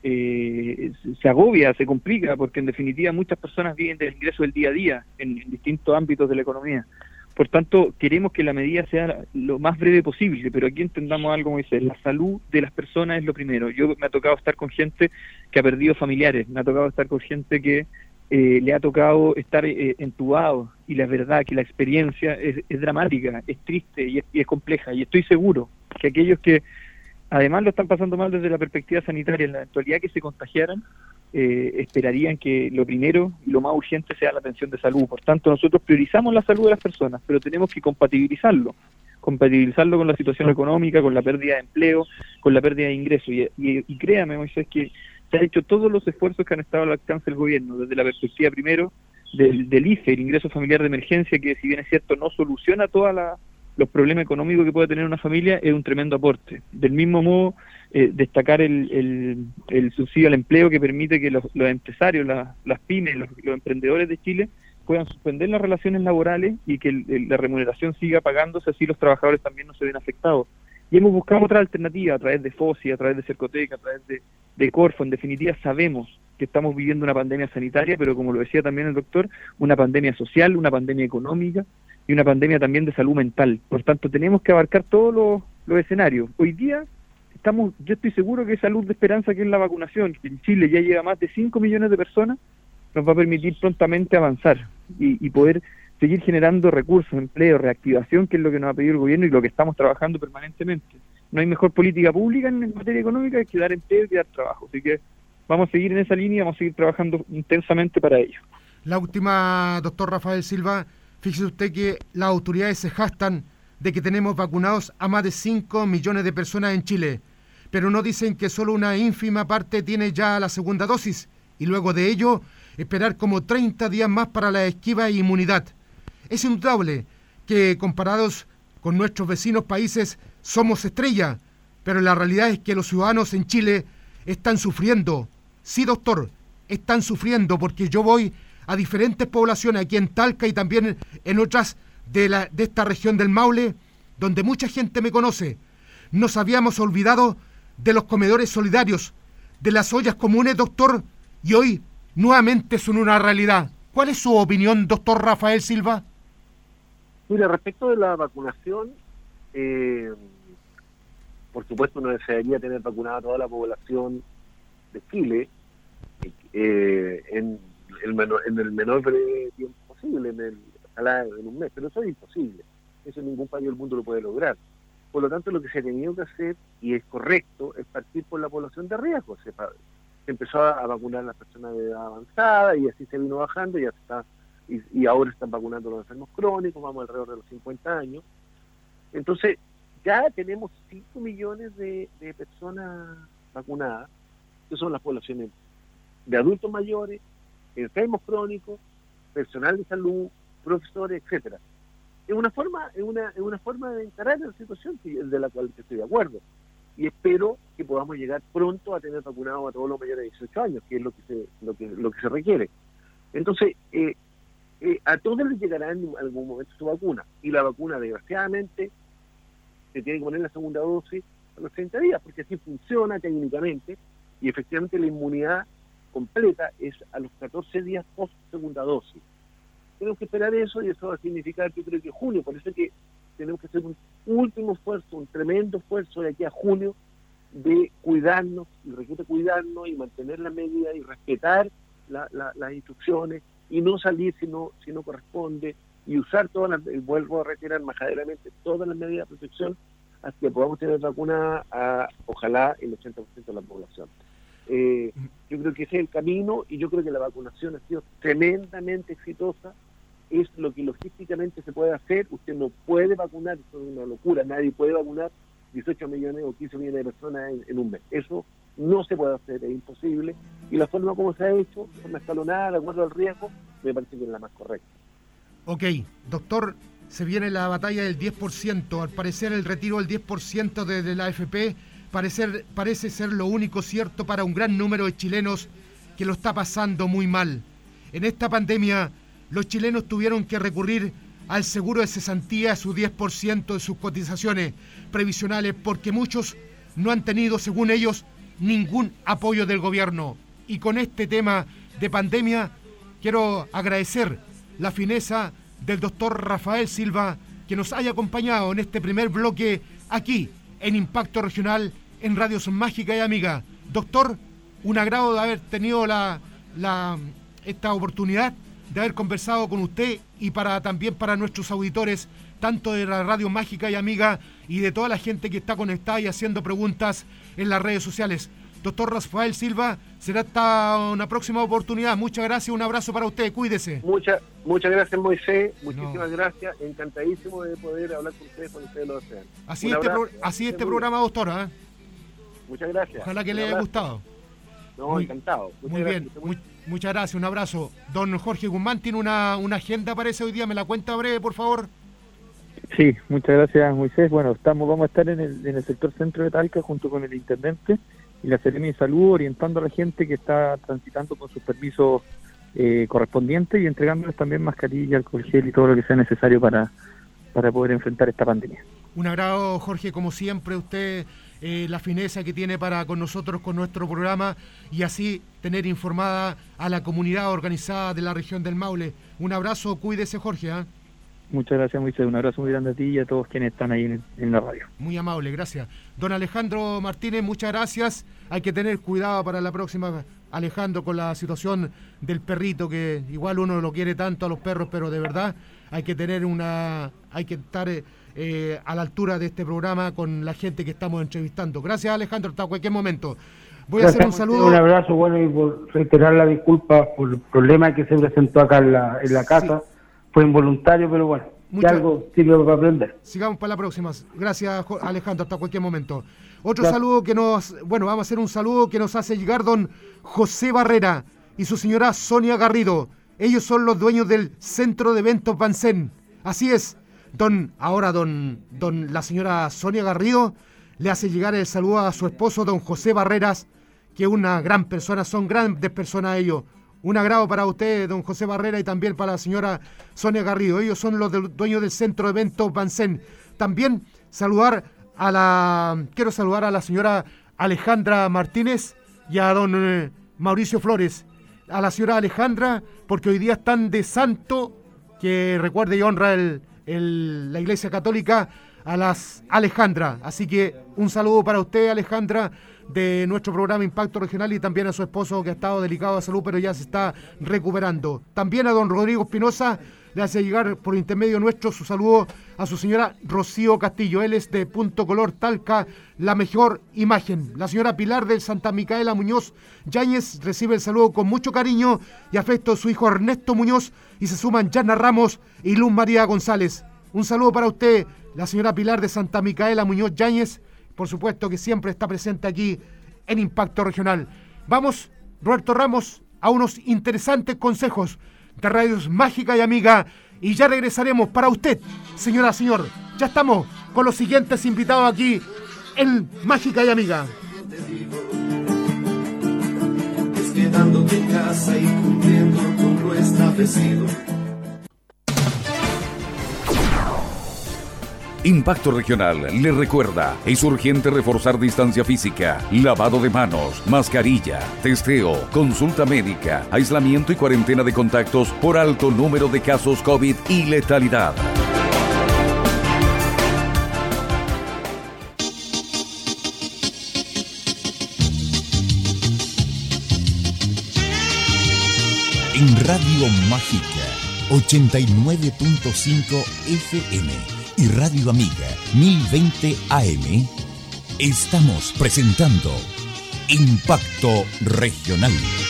eh, se agobia, se complica, porque en definitiva muchas personas viven del ingreso del día a día en, en distintos ámbitos de la economía. Por tanto, queremos que la medida sea lo más breve posible, pero aquí entendamos algo, Moisés, la salud de las personas es lo primero. Yo me ha tocado estar con gente que ha perdido familiares, me ha tocado estar con gente que eh, le ha tocado estar eh, entubado, y la verdad que la experiencia es, es dramática, es triste y es, y es compleja, y estoy seguro que aquellos que además lo están pasando mal desde la perspectiva sanitaria, en la eventualidad que se contagiaran, Eh, esperarían que lo primero y lo más urgente sea la atención de salud. Por tanto, nosotros priorizamos la salud de las personas, pero tenemos que compatibilizarlo, compatibilizarlo con la situación económica, con la pérdida de empleo, con la pérdida de ingresos. Y, y, y créame, Moisés, que se han hecho todos los esfuerzos que han estado al alcance del gobierno, desde la perspectiva primero del, del I F E, el ingreso familiar de emergencia, que si bien es cierto no soluciona todos los problemas económicos que puede tener una familia, es un tremendo aporte. Del mismo modo, Eh, destacar el, el, el subsidio al empleo, que permite que los, los empresarios, la, las pymes, los, los emprendedores de Chile puedan suspender las relaciones laborales y que el, el, la remuneración siga pagándose, así los trabajadores también no se ven afectados. Y hemos buscado otra alternativa a través de FOSI, a través de Cercoteca, a través de, de Corfo. En definitiva, sabemos que estamos viviendo una pandemia sanitaria, pero como lo decía también el doctor, una pandemia social, una pandemia económica y una pandemia también de salud mental. Por tanto, tenemos que abarcar todos los, los escenarios. Hoy día estamos, yo estoy seguro que esa luz de esperanza que es la vacunación, que en Chile ya llega más de cinco millones de personas, nos va a permitir prontamente avanzar y, y poder seguir generando recursos, empleo, reactivación, que es lo que nos ha pedido el gobierno y lo que estamos trabajando permanentemente. No hay mejor política pública en, en materia económica que dar empleo y que dar trabajo. Así que vamos a seguir en esa línea, vamos a seguir trabajando intensamente para ello. La última, doctor Rafael Silva, fíjese usted que las autoridades se jactan de que tenemos vacunados a más de cinco millones de personas en Chile, pero no dicen que solo una ínfima parte tiene ya la segunda dosis, y luego de ello esperar como treinta días más para la esquiva e inmunidad. Es indudable que comparados con nuestros vecinos países somos estrella, pero la realidad es que los ciudadanos en Chile están sufriendo. Sí, doctor, están sufriendo, porque yo voy a diferentes poblaciones aquí en Talca y también en otras de, la, de esta región del Maule, donde mucha gente me conoce. Nos habíamos olvidado de los comedores solidarios, de las ollas comunes, doctor, y hoy nuevamente son una realidad. ¿Cuál es su opinión, doctor Rafael Silva? Mira, respecto de la vacunación, eh, por supuesto no desearía tener vacunada a toda la población de Chile eh, en, el menor, en el menor breve tiempo posible, en, el, ojalá en un mes, pero eso es imposible. Eso ningún país del mundo lo puede lograr. Por lo tanto, lo que se ha tenido que hacer, y es correcto, es partir por la población de riesgo. Se, se empezó a vacunar a las personas de edad avanzada y así se vino bajando, y, ya está, y, y ahora están vacunando a los enfermos crónicos, vamos alrededor de los cincuenta años. Entonces, ya tenemos cinco millones de, de personas vacunadas, que son las poblaciones de adultos mayores, enfermos crónicos, personal de salud, profesores, etcétera. Es una forma, es una, es una forma de encarar la situación de la cual estoy de acuerdo. Y espero que podamos llegar pronto a tener vacunados a todos los mayores de dieciocho años, que es lo que se, lo que, lo que se requiere. Entonces, eh, eh, a todos les llegará en algún momento su vacuna. Y la vacuna, desgraciadamente, se tiene que poner la segunda dosis a los treinta días, porque así funciona técnicamente, y efectivamente la inmunidad completa es a los catorce días post segunda dosis. Tenemos que esperar eso, y eso va a significar, yo creo que junio, por eso es que tenemos que hacer un último esfuerzo, un tremendo esfuerzo de aquí a junio, de cuidarnos, y requiere cuidarnos, y mantener las medidas, y respetar la, la, las instrucciones, y no salir si no, si no corresponde, y usar todas las, y vuelvo a retirar majaderamente todas las medidas de protección, hasta que podamos tener vacuna a, ojalá, el ochenta por ciento de la población. Eh, yo creo que ese es el camino, y yo creo que la vacunación ha sido tremendamente exitosa. Es lo que logísticamente se puede hacer. Usted no puede vacunar, eso es una locura, nadie puede vacunar dieciocho millones o quince millones de personas en, en un mes. Eso no se puede hacer, es imposible, y la forma como se ha hecho, de forma escalonada, de acuerdo al riesgo, me parece que es la más correcta. Ok, doctor, se viene la batalla del diez por ciento. Al parecer el retiro del diez por ciento de, de la A F P parecer, parece ser lo único cierto para un gran número de chilenos que lo está pasando muy mal. En esta pandemia, los chilenos tuvieron que recurrir al seguro de cesantía, su diez por ciento de sus cotizaciones previsionales, porque muchos no han tenido, según ellos, ningún apoyo del gobierno. Y con este tema de pandemia, quiero agradecer la fineza del doctor Rafael Silva, que nos haya acompañado en este primer bloque aquí en Impacto Regional en Radio Son Mágica y Amiga. Doctor, un agrado de haber tenido la, la, esta oportunidad de haber conversado con usted, y para también para nuestros auditores, tanto de la Radio Mágica y Amiga y de toda la gente que está conectada y haciendo preguntas en las redes sociales. Doctor Rafael Silva, será hasta una próxima oportunidad. Muchas gracias, un abrazo para usted, cuídese. Muchas muchas gracias, Moisés, muchísimas no. gracias, encantadísimo de poder hablar con ustedes cuando ustedes lo desean. Así este, pro, así este programa, doctora. ¿eh? Muchas gracias. Ojalá que le haya gustado. No, muy, encantado. Muchas muy gracias. bien, muy, muchas gracias, un abrazo. Don Jorge Guzmán tiene una, una agenda, parece, hoy día, ¿me la cuenta breve, por favor? Sí, muchas gracias, Moisés. Bueno, estamos, vamos a estar en el, en el sector centro de Talca junto con el intendente y la Seremi de Salud, orientando a la gente que está transitando con sus permisos eh, correspondientes, y entregándoles también mascarilla, alcohol gel y todo lo que sea necesario para, para poder enfrentar esta pandemia. Un agrado, Jorge, como siempre, usted, eh, la fineza que tiene para con nosotros, con nuestro programa, y así tener informada a la comunidad organizada de la región del Maule. Un abrazo, cuídese, Jorge. ¿eh? Muchas gracias, Moisés. Un abrazo muy grande a ti y a todos quienes están ahí en, en la radio. Muy amable, gracias. Don Alejandro Martínez, muchas gracias. Hay que tener cuidado para la próxima, Alejandro, con la situación del perrito, que igual uno lo quiere tanto a los perros, pero de verdad hay que tener una, hay que estar eh, a la altura de este programa con la gente que estamos entrevistando. Gracias, Alejandro, hasta cualquier momento. Voy gracias, a hacer un saludo. Un abrazo, bueno, y por reiterar la disculpa por el problema que se presentó acá en la, en la casa. Sí. Fue involuntario, pero bueno, Mucha... que algo sirve para aprender. Sigamos para la próxima. Gracias, Alejandro, hasta cualquier momento. Otro Gracias. saludo que nos... Bueno, vamos a hacer un saludo que nos hace llegar don José Barrera y su señora Sonia Garrido. Ellos son los dueños del Centro de Eventos Bansen. Así es, don ahora don, don la señora Sonia Garrido le hace llegar el saludo a su esposo, don José Barreras, que es una gran persona, son grandes personas ellos. Un agrado para usted, don José Barrera, y también para la señora Sonia Garrido. Ellos son los del, dueños del Centro de Eventos Bansen. También saludar a la... Quiero saludar a la señora Alejandra Martínez y a don eh, Mauricio Flores. A la señora Alejandra, porque hoy día están de santo, que recuerde y honra el, el, la Iglesia Católica, a las Alejandra. Así que un saludo para usted, Alejandra, de nuestro programa Impacto Regional, y también a su esposo, que ha estado delicado de salud pero ya se está recuperando. También a don Rodrigo Espinosa le hace llegar por intermedio nuestro su saludo a su señora Rocío Castillo. Él es de Punto Color Talca, la mejor imagen. La señora Pilar del Santa Micaela Muñoz Yáñez recibe el saludo con mucho cariño y afecto de su hijo Ernesto Muñoz, y se suman Yana Ramos y Luz María González. Un saludo para usted, la señora Pilar de Santa Micaela Muñoz Yáñez, por supuesto que siempre está presente aquí en Impacto Regional. Vamos, Roberto Ramos, a unos interesantes consejos de Radios Mágica y Amiga, y ya regresaremos para usted, señora, señor. Ya estamos con los siguientes invitados aquí en Mágica y Amiga. Es quedándote en casa y cumpliendo con lo establecido. Impacto Regional le recuerda, es urgente reforzar distancia física, lavado de manos, mascarilla, testeo, consulta médica, aislamiento y cuarentena de contactos por alto número de casos COVID y letalidad. En Radio Mágica ochenta y nueve punto cinco F M y Radio Amiga mil veinte A M, estamos presentando Impacto Regional.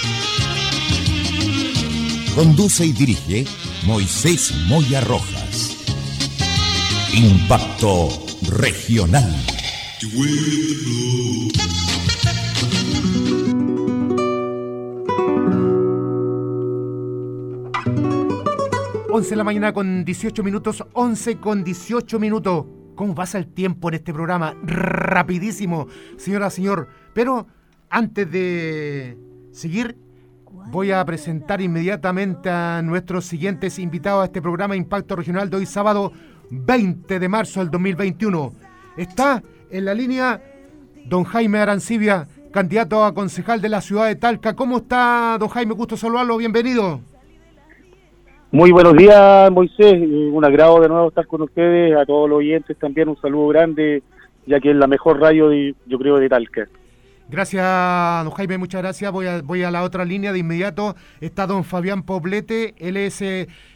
Conduce y dirige Moisés Moya Rojas. Impacto Regional. once de la mañana con dieciocho minutos, once con dieciocho minutos. ¿Cómo pasa el tiempo en este programa? Rapidísimo, señora, señor. Pero antes de seguir, voy a presentar inmediatamente a nuestros siguientes invitados a este programa Impacto Regional de hoy sábado veinte de marzo del dos mil veintiuno. Está en la línea don Jaime Arancibia, candidato a concejal de la ciudad de Talca. ¿Cómo está, don Jaime? Gusto saludarlo, bienvenido. Muy buenos días, Moisés. Un agrado de nuevo estar con ustedes. A todos los oyentes también un saludo grande, ya que es la mejor radio, de, yo creo, de Talca. Gracias, don Jaime, muchas gracias. Voy a, voy a la otra línea de inmediato. Está don Fabián Poblete. Él es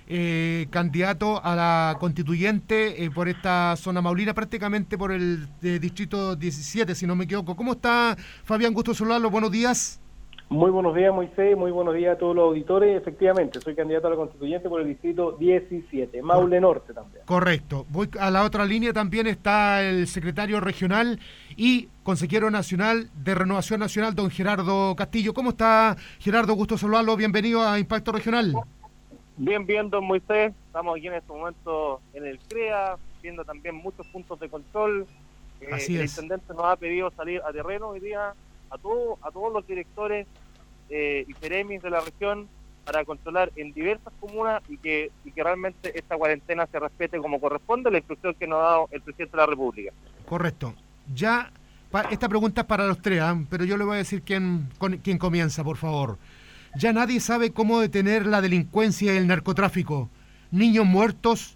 eh, candidato a la constituyente eh, por esta zona maulina, prácticamente por el eh, distrito diecisiete, si no me equivoco. ¿Cómo está, Fabián? Gusto saludarlo. Buenos días. Muy buenos días, Moisés, muy buenos días a todos los auditores. Efectivamente, soy candidato a la constituyente por el distrito diecisiete, Maule Norte también. Correcto. Voy a la otra línea, también está el secretario regional y consejero nacional de Renovación Nacional, don Gerardo Castillo. ¿Cómo está, Gerardo? Gusto saludarlo, bienvenido a Impacto Regional. Bien, bien, don Moisés. Estamos aquí en este momento en el CREA, viendo también muchos puntos de control. Eh, Así el es. intendente nos ha pedido salir a terreno hoy día a todo, a todos los directores eh, y seremis de la región para controlar en diversas comunas y que y que realmente esta cuarentena se respete como corresponde, la instrucción que nos ha dado el presidente de la República. Correcto. Ya, pa, esta pregunta es para los tres, ¿eh? Pero yo le voy a decir quién, con, quién comienza, por favor. Ya nadie sabe cómo detener la delincuencia y el narcotráfico. Niños muertos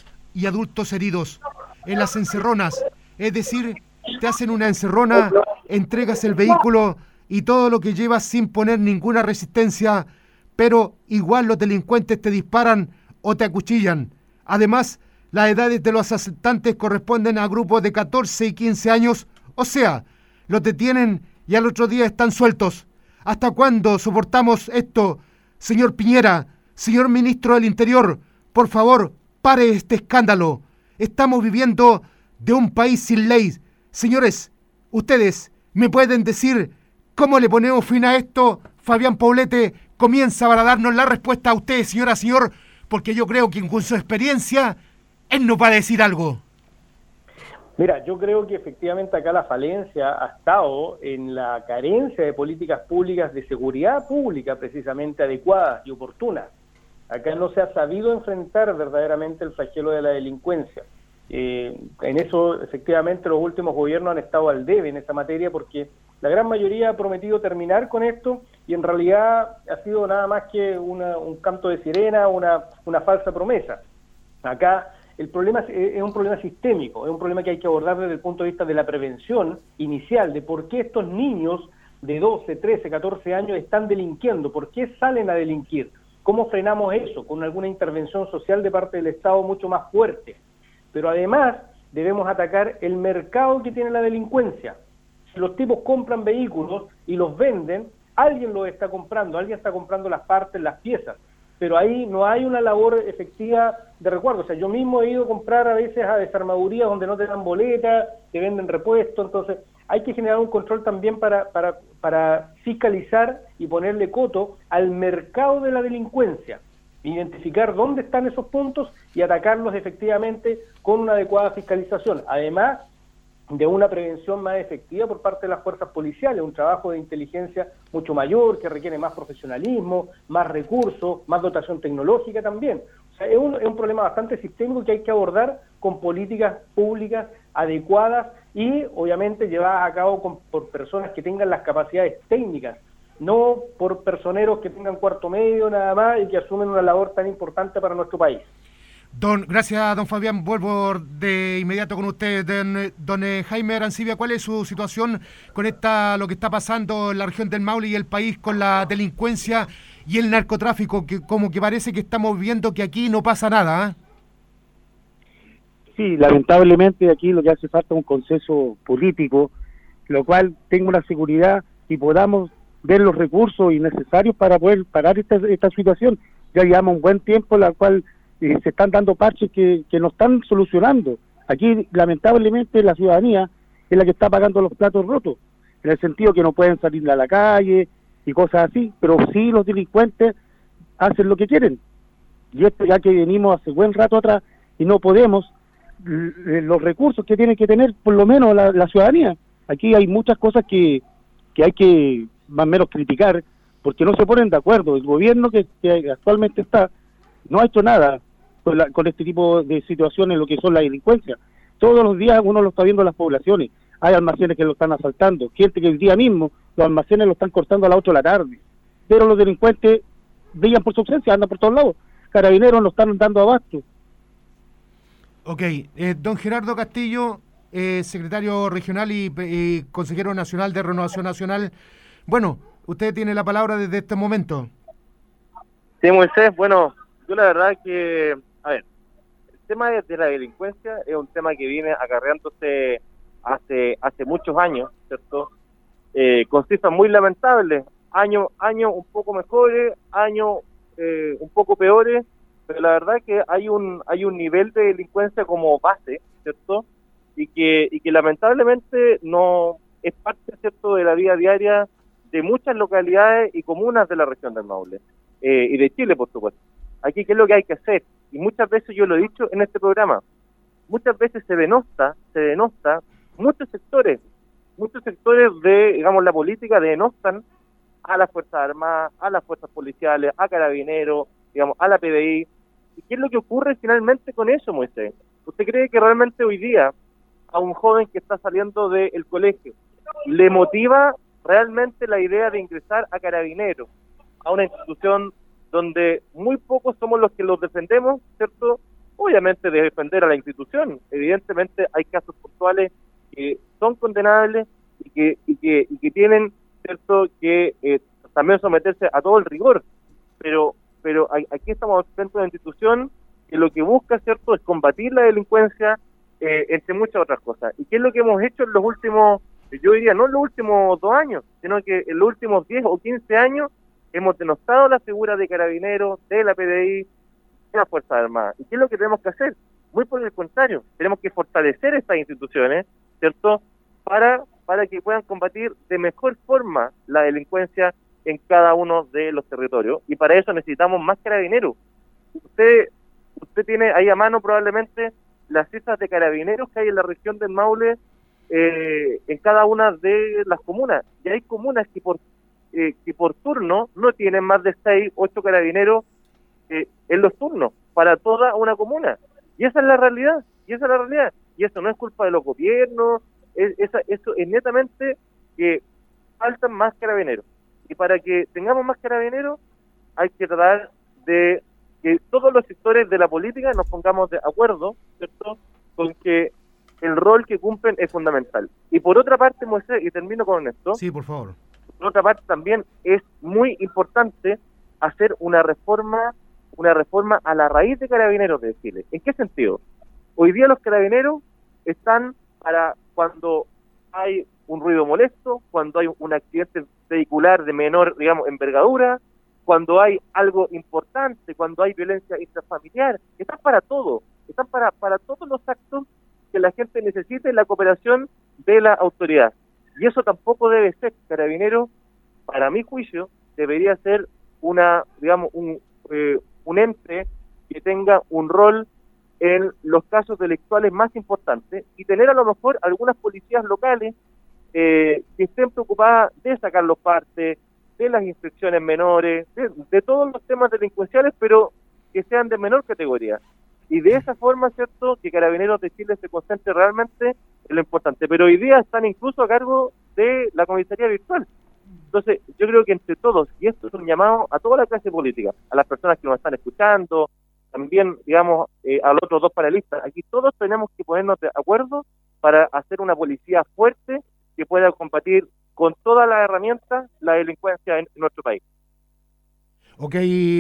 y adultos heridos en las encerronas. Es decir, te hacen una encerrona, entregas el vehículo y todo lo que llevas sin poner ninguna resistencia, pero igual los delincuentes te disparan o te acuchillan. Además, las edades de los asaltantes corresponden a grupos de catorce y quince años, o sea, los detienen y al otro día están sueltos. ¿Hasta cuándo soportamos esto, señor Piñera, señor ministro del Interior? Por favor, pare este escándalo. Estamos viviendo de un país sin ley. Señores, ustedes me pueden decir cómo le ponemos fin a esto. Fabián Poblete comienza para darnos la respuesta a ustedes, señora, señor, porque yo creo que con su experiencia él nos va a decir algo. Mira, yo creo que efectivamente acá la falencia ha estado en la carencia de políticas públicas de seguridad pública precisamente adecuadas y oportunas. Acá no se ha sabido enfrentar verdaderamente el flagelo de la delincuencia. Eh, en eso, efectivamente, los últimos gobiernos han estado al debe en esta materia porque la gran mayoría ha prometido terminar con esto y en realidad ha sido nada más que una, un canto de sirena, una, una falsa promesa. Acá el problema es, es un problema sistémico, es un problema que hay que abordar desde el punto de vista de la prevención inicial, de por qué estos niños de doce, trece, catorce años están delinquiendo, por qué salen a delinquir, cómo frenamos eso, con alguna intervención social de parte del Estado mucho más fuerte. Pero además debemos atacar el mercado que tiene la delincuencia. Si los tipos compran vehículos y los venden, alguien los está comprando, alguien está comprando las partes, las piezas. pero ahí no hay una labor efectiva de resguardo. O sea, yo mismo he ido a comprar a veces a desarmadurías donde no te dan boleta, te venden repuestos, entonces hay que generar un control también para, para, para fiscalizar y ponerle coto al mercado de la delincuencia, identificar dónde están esos puntos y atacarlos efectivamente con una adecuada fiscalización. Además de una prevención más efectiva por parte de las fuerzas policiales, un trabajo de inteligencia mucho mayor, que requiere más profesionalismo, más recursos, más dotación tecnológica también. O sea, es un, es un problema bastante sistémico que hay que abordar con políticas públicas adecuadas y obviamente llevadas a cabo con, por personas que tengan las capacidades técnicas, no por personeros que tengan cuarto medio nada más y que asumen una labor tan importante para nuestro país. Don, gracias, don Fabián. Vuelvo de inmediato con usted. Don, don eh, Jaime Arancibia, ¿cuál es su situación con esta lo que está pasando en la región del Maule y el país con la delincuencia y el narcotráfico? Que como que parece que estamos viendo que aquí no pasa nada, ¿eh? Sí, lamentablemente aquí lo que hace falta es un consenso político, lo cual tenga una seguridad y podamos ver los recursos necesarios para poder parar esta, esta situación. Ya llevamos un buen tiempo en la cual eh, se están dando parches que, que no están solucionando. Aquí lamentablemente la ciudadanía es la que está pagando los platos rotos, en el sentido que no pueden salir a la calle y cosas así, pero sí los delincuentes hacen lo que quieren. Y esto ya que venimos hace buen rato atrás y no podemos, los recursos que tiene que tener por lo menos la, la ciudadanía. Aquí hay muchas cosas que, que hay que más o menos criticar porque no se ponen de acuerdo. El gobierno que, que actualmente está no ha hecho nada con, la, con este tipo de situaciones, lo que son la delincuencia. Todos los días uno lo está viendo en las poblaciones. Hay almacenes que lo están asaltando, gente que el día mismo los almacenes lo están cortando a las ocho de la tarde, pero los delincuentes brillan por su ausencia, andan por todos lados. Carabineros no están dando abasto. Ok, eh, don Gerardo Castillo, eh, secretario regional y, y consejero nacional de Renovación Nacional. Bueno, usted tiene la palabra desde este momento. Sí, Moisés, bueno, yo la verdad que, a ver, el tema de, de la delincuencia es un tema que viene acarreándose hace hace muchos años, ¿cierto? Eh, con cifras muy lamentables, años año un poco mejores, años eh, un poco peores, pero la verdad que hay un hay un nivel de delincuencia como base, ¿cierto? Y que y que lamentablemente no es parte, ¿cierto?, de la vida diaria de muchas localidades y comunas de la región del Maule, eh, y de Chile, por supuesto. Aquí, ¿qué es lo que hay que hacer? Y muchas veces yo lo he dicho en este programa, muchas veces se denosta, se denosta, muchos sectores, muchos sectores de, digamos, la política denostan a las Fuerzas Armadas, a las Fuerzas Policiales, a Carabineros, digamos, a la P D I. ¿Y qué es lo que ocurre finalmente con eso, Moisés? ¿Usted cree que realmente hoy día a un joven que está saliendo del colegio le motiva realmente la idea de ingresar a Carabineros, a una institución donde muy pocos somos los que los defendemos, ¿cierto? Obviamente de defender a la institución. Evidentemente hay casos puntuales que son condenables y que y que, y que tienen, ¿cierto?, que eh, también someterse a todo el rigor. Pero pero aquí estamos frente a una institución que lo que busca, ¿cierto?, es combatir la delincuencia, eh, entre muchas otras cosas. ¿Y qué es lo que hemos hecho en los últimos, yo diría, no en los últimos dos años, sino que en los últimos diez o quince años hemos denostado la figura de Carabineros, de la P D I, de las Fuerzas Armadas? ¿Y qué es lo que tenemos que hacer? Muy por el contrario, tenemos que fortalecer estas instituciones, ¿cierto?, para, para que puedan combatir de mejor forma la delincuencia en cada uno de los territorios, y para eso necesitamos más Carabineros. Usted usted tiene ahí a mano probablemente las cifras de Carabineros que hay en la región del Maule, eh, en cada una de las comunas, y hay comunas que por eh, que por turno no tienen más de seis, ocho Carabineros eh, en los turnos para toda una comuna, y esa es la realidad, y esa es la realidad, y eso no es culpa de los gobiernos, es, esa, eso es netamente que faltan más Carabineros. Y para que tengamos más Carabineros hay que tratar de que todos los sectores de la política nos pongamos de acuerdo, ¿cierto?, con que el rol que cumplen es fundamental. Y por otra parte, Moisés, y termino con esto. Sí, por favor. Por otra parte también es muy importante hacer una reforma, una reforma a la raíz de Carabineros de Chile. ¿En qué sentido? Hoy día los Carabineros están para cuando hay un ruido molesto, cuando hay un accidente vehicular de menor, digamos, envergadura, cuando hay algo importante, cuando hay violencia intrafamiliar. Están para todo, están para, para todos los actos que la gente necesite la cooperación de la autoridad. Y eso tampoco debe ser. Carabineros, para mi juicio, debería ser una, digamos, un, eh, un ente que tenga un rol en los casos delictuales más importantes y tener a lo mejor algunas policías locales eh, que estén preocupadas de sacar los partes, de las infracciones menores, de, de todos los temas delincuenciales, pero que sean de menor categoría. Y de esa forma, ¿cierto?, que Carabineros de Chile se concentre realmente en lo importante. Pero hoy día están incluso a cargo de la comisaría virtual. Entonces, yo creo que entre todos, y esto es un llamado a toda la clase política, a las personas que nos están escuchando, también, digamos, eh, a los otros dos panelistas, aquí todos tenemos que ponernos de acuerdo para hacer una policía fuerte que pueda combatir con todas las herramientas la delincuencia en, en nuestro país. Ok,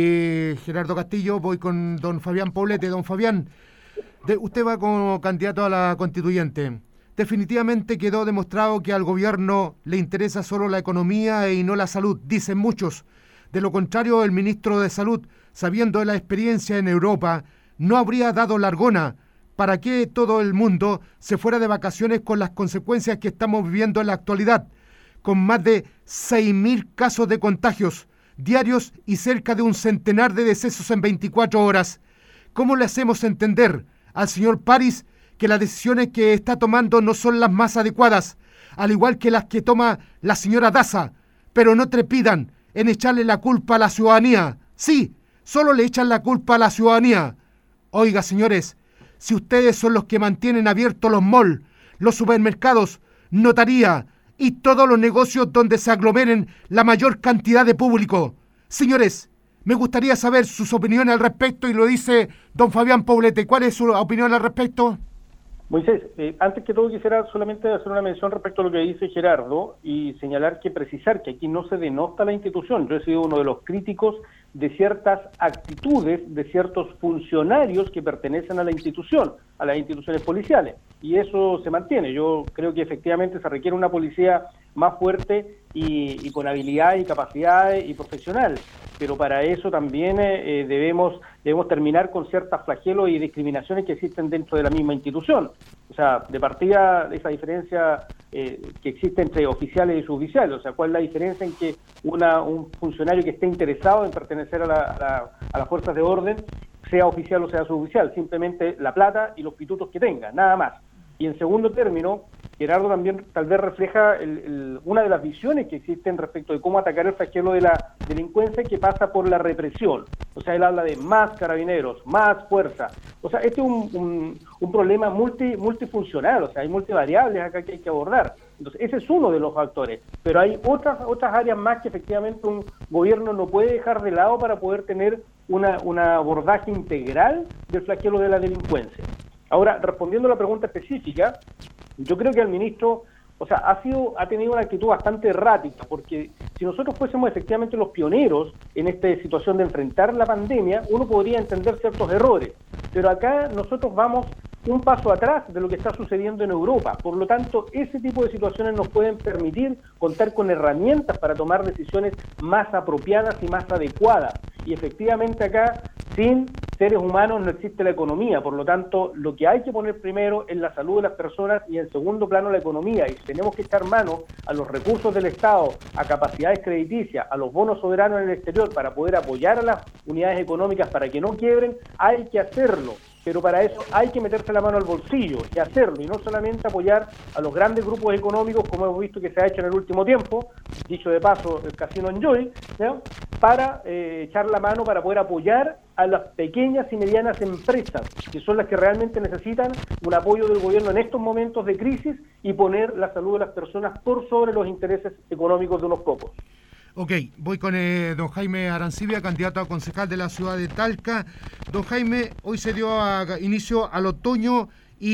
Gerardo Castillo, voy con don Fabián Poblete. Don Fabián, de, usted va como candidato a la constituyente. Definitivamente quedó demostrado que al gobierno le interesa solo la economía y no la salud, dicen muchos. De lo contrario, el ministro de Salud, sabiendo de la experiencia en Europa, no habría dado largona para que todo el mundo se fuera de vacaciones con las consecuencias que estamos viviendo en la actualidad, con más de seis mil casos de contagios diarios y cerca de un centenar de decesos en veinticuatro horas. ¿Cómo le hacemos entender al señor París que las decisiones que está tomando no son las más adecuadas, al igual que las que toma la señora Daza, pero no trepidan en echarle la culpa a la ciudadanía? Sí, solo le echan la culpa a la ciudadanía. Oiga, señores, si ustedes son los que mantienen abiertos los malls, los supermercados, notaría y todos los negocios donde se aglomeren la mayor cantidad de público. Señores, me gustaría saber sus opiniones al respecto y lo dice don Fabián Poblete. ¿Cuál es su opinión al respecto? Moisés, eh, antes que todo quisiera solamente hacer una mención respecto a lo que dice Gerardo y señalar que precisar que aquí no se denota la institución. Yo he sido uno de los críticos de ciertas actitudes de ciertos funcionarios que pertenecen a la institución, a las instituciones policiales, y eso se mantiene. Yo creo que efectivamente se requiere una policía más fuerte y, y con habilidades y capacidades y profesional, pero para eso también eh, debemos debemos terminar con ciertas flagelos y discriminaciones que existen dentro de la misma institución. O sea, de partida esa diferencia eh, que existe entre oficiales y suboficiales. O sea, ¿cuál es la diferencia en que una un funcionario que esté interesado en pertenecer a, la, a, la, a las fuerzas de orden, sea oficial o sea suboficial? Simplemente la plata y los pitutos que tenga, nada más. Y en segundo término, Gerardo también tal vez refleja el, el, una de las visiones que existen respecto de cómo atacar el flagelo de la delincuencia, que pasa por la represión. O sea, él habla de más carabineros, más fuerza. O sea, este es un, un, un problema multi, multifuncional, o sea, hay multivariables acá que hay que abordar. Entonces, ese es uno de los factores. Pero hay otras otras áreas más que efectivamente un gobierno no puede dejar de lado para poder tener una, una abordaje integral del flagelo de la delincuencia. Ahora, respondiendo a la pregunta específica, yo creo que el ministro, o sea, ha sido, ha tenido una actitud bastante errática, porque si nosotros fuésemos efectivamente los pioneros en esta situación de enfrentar la pandemia, uno podría entender ciertos errores, pero acá nosotros vamos un paso atrás de lo que está sucediendo en Europa. Por lo tanto, ese tipo de situaciones nos pueden permitir contar con herramientas para tomar decisiones más apropiadas y más adecuadas. Y efectivamente acá, sin seres humanos no existe la economía. Por lo tanto, lo que hay que poner primero es la salud de las personas y en segundo plano la economía. Y tenemos que echar mano a los recursos del Estado, a capacidades crediticias, a los bonos soberanos en el exterior para poder apoyar a las unidades económicas para que no quiebren. Hay que hacerlo. Pero para eso hay que meterse la mano al bolsillo y hacerlo, y no solamente apoyar a los grandes grupos económicos, como hemos visto que se ha hecho en el último tiempo, dicho de paso, el Casino Enjoy, ¿no? para eh, echar la mano para poder apoyar a las pequeñas y medianas empresas, que son las que realmente necesitan un apoyo del gobierno en estos momentos de crisis y poner la salud de las personas por sobre los intereses económicos de unos pocos. Ok, voy con eh, don Jaime Arancibia, candidato a concejal de la ciudad de Talca. Don Jaime, hoy se dio a, inicio al otoño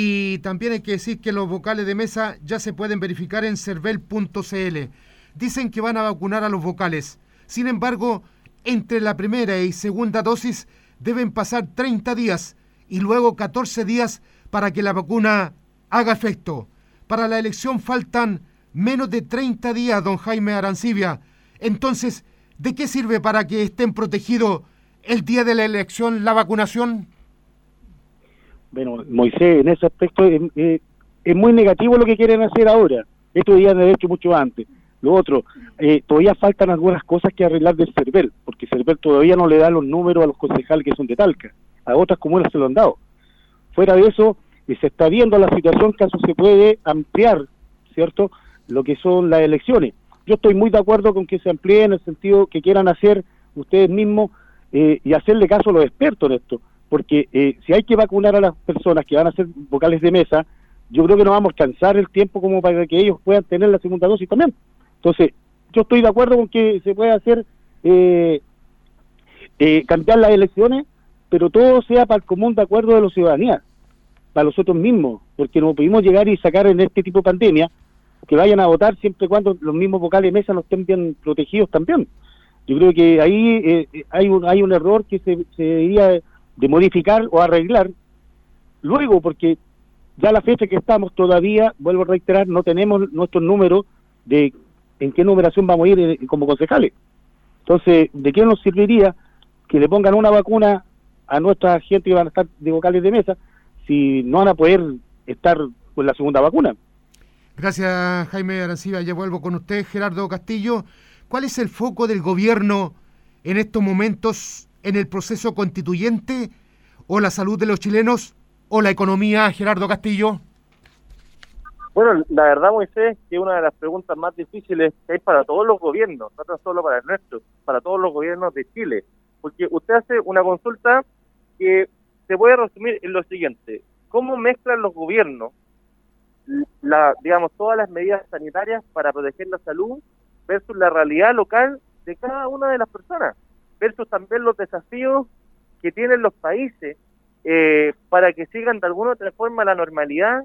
y también hay que decir que los vocales de mesa ya se pueden verificar en cervel punto c l. Dicen que van a vacunar a los vocales. Sin embargo, entre la primera y segunda dosis deben pasar treinta días y luego catorce días para que la vacuna haga efecto. Para la elección faltan menos de treinta días, don Jaime Arancibia. Entonces, ¿De qué sirve para que estén protegidos el día de la elección la vacunación? Bueno, Moisés, en ese aspecto es, es, es muy negativo lo que quieren hacer ahora. Esto deberían haber hecho mucho antes. Lo otro, eh, todavía faltan algunas cosas que arreglar del CERVEL, porque CERVEL todavía no le da los números a los concejales que son de Talca. A otras comunas se lo han dado. Fuera de eso, eh, se está viendo la situación, caso se puede ampliar, ¿cierto?, lo que son las elecciones. Yo estoy muy de acuerdo con que se amplíe en el sentido que quieran hacer ustedes mismos eh, y hacerle caso a los expertos en esto, porque eh, si hay que vacunar a las personas que van a ser vocales de mesa, yo creo que no vamos a alcanzar el tiempo como para que ellos puedan tener la segunda dosis también. Entonces, yo estoy de acuerdo con que se pueda hacer, eh, eh, cambiar las elecciones, pero todo sea para el común de acuerdo de la ciudadanía, para nosotros mismos, porque no pudimos llegar y sacar en este tipo de pandemia que vayan a votar siempre y cuando los mismos vocales de mesa no estén bien protegidos también. Yo creo que ahí eh, hay un hay un error que se, se debería de modificar o arreglar luego, porque ya la fecha que estamos todavía, vuelvo a reiterar, no tenemos nuestros números de en qué numeración vamos a ir eh, como concejales. Entonces, ¿de qué nos serviría que le pongan una vacuna a nuestra gente que van a estar de vocales de mesa si no van a poder estar con la segunda vacuna? Gracias, Jaime Arancibia. Ya vuelvo con usted, Gerardo Castillo. ¿Cuál es el foco del gobierno en estos momentos en el proceso constituyente, o la salud de los chilenos, o la economía, Gerardo Castillo? Bueno, la verdad, Moisés, que es una de las preguntas más difíciles que hay para todos los gobiernos, no tan solo para el nuestro, para todos los gobiernos de Chile. Porque usted hace una consulta que se puede resumir en lo siguiente: ¿cómo mezclan los gobiernos la, digamos, todas las medidas sanitarias para proteger la salud versus la realidad local de cada una de las personas, versus también los desafíos que tienen los países eh, para que sigan de alguna u otra forma la normalidad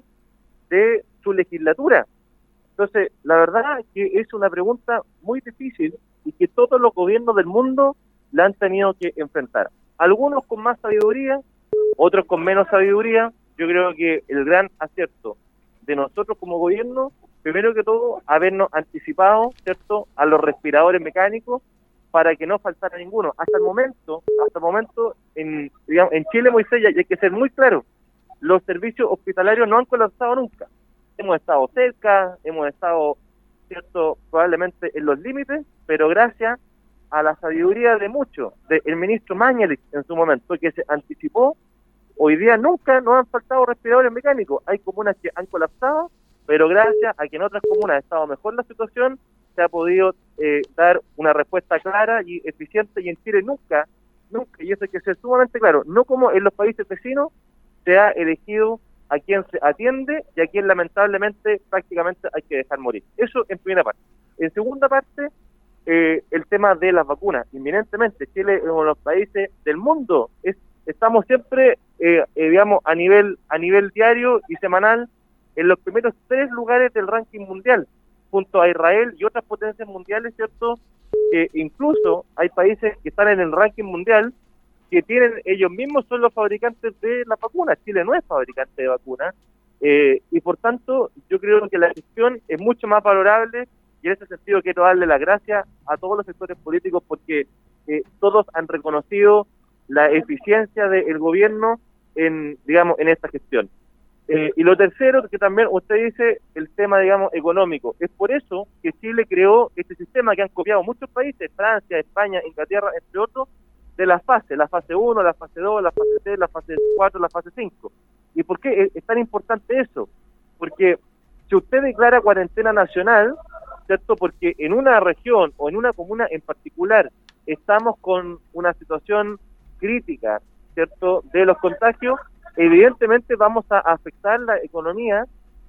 de su legislatura? Entonces, la verdad es que es una pregunta muy difícil y que todos los gobiernos del mundo la han tenido que enfrentar. Algunos con más sabiduría, otros con menos sabiduría. Yo creo que el gran acierto de nosotros como gobierno, primero que todo, habernos anticipado, ¿cierto?, a los respiradores mecánicos para que no faltara ninguno. Hasta el momento, hasta el momento, en, digamos, en Chile, Moisés, y hay que ser muy claro, los servicios hospitalarios no han colapsado nunca. Hemos estado cerca, hemos estado, ¿cierto?, probablemente en los límites, pero gracias a la sabiduría de muchos, del ministro Mañalich en su momento, que se anticipó, hoy día nunca nos han faltado respiradores mecánicos. Hay comunas que han colapsado, pero gracias a que en otras comunas ha estado mejor la situación, se ha podido eh, dar una respuesta clara y eficiente, y en Chile nunca, nunca, y eso hay que ser sumamente claro, no como en los países vecinos, se ha elegido a quien se atiende y a quien lamentablemente prácticamente hay que dejar morir. Eso en primera parte. En segunda parte, eh, el tema de las vacunas. Inminentemente, Chile es uno de los países del mundo, es, estamos siempre, eh, eh, digamos, a nivel, a nivel diario y semanal, en los primeros tres lugares del ranking mundial, junto a Israel y otras potencias mundiales, ¿cierto? Que incluso hay países que están en el ranking mundial que tienen, ellos mismos son los fabricantes de la vacuna. Chile no es fabricante de vacunas, eh, y por tanto yo creo que la gestión es mucho más valorable, y en ese sentido quiero darle las gracias a todos los sectores políticos porque eh, todos han reconocido la eficiencia del gobierno en, digamos, en esta gestión. Eh, y lo tercero, que también usted dice, el tema, digamos, económico. Es por eso que Chile creó este sistema que han copiado muchos países, Francia, España, Inglaterra, entre otros, de las fases, la fase uno, la fase dos, la fase tres, la fase cuatro, la fase cinco. ¿Y por qué es tan importante eso? Porque si usted declara cuarentena nacional, ¿cierto? Porque en una región o en una comuna en particular estamos con una situación crítica, ¿cierto?, de los contagios, evidentemente vamos a afectar la economía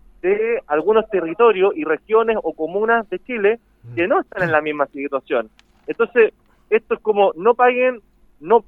de algunos territorios y regiones o comunas de Chile que no están en la misma situación. Entonces, esto es como no paguen no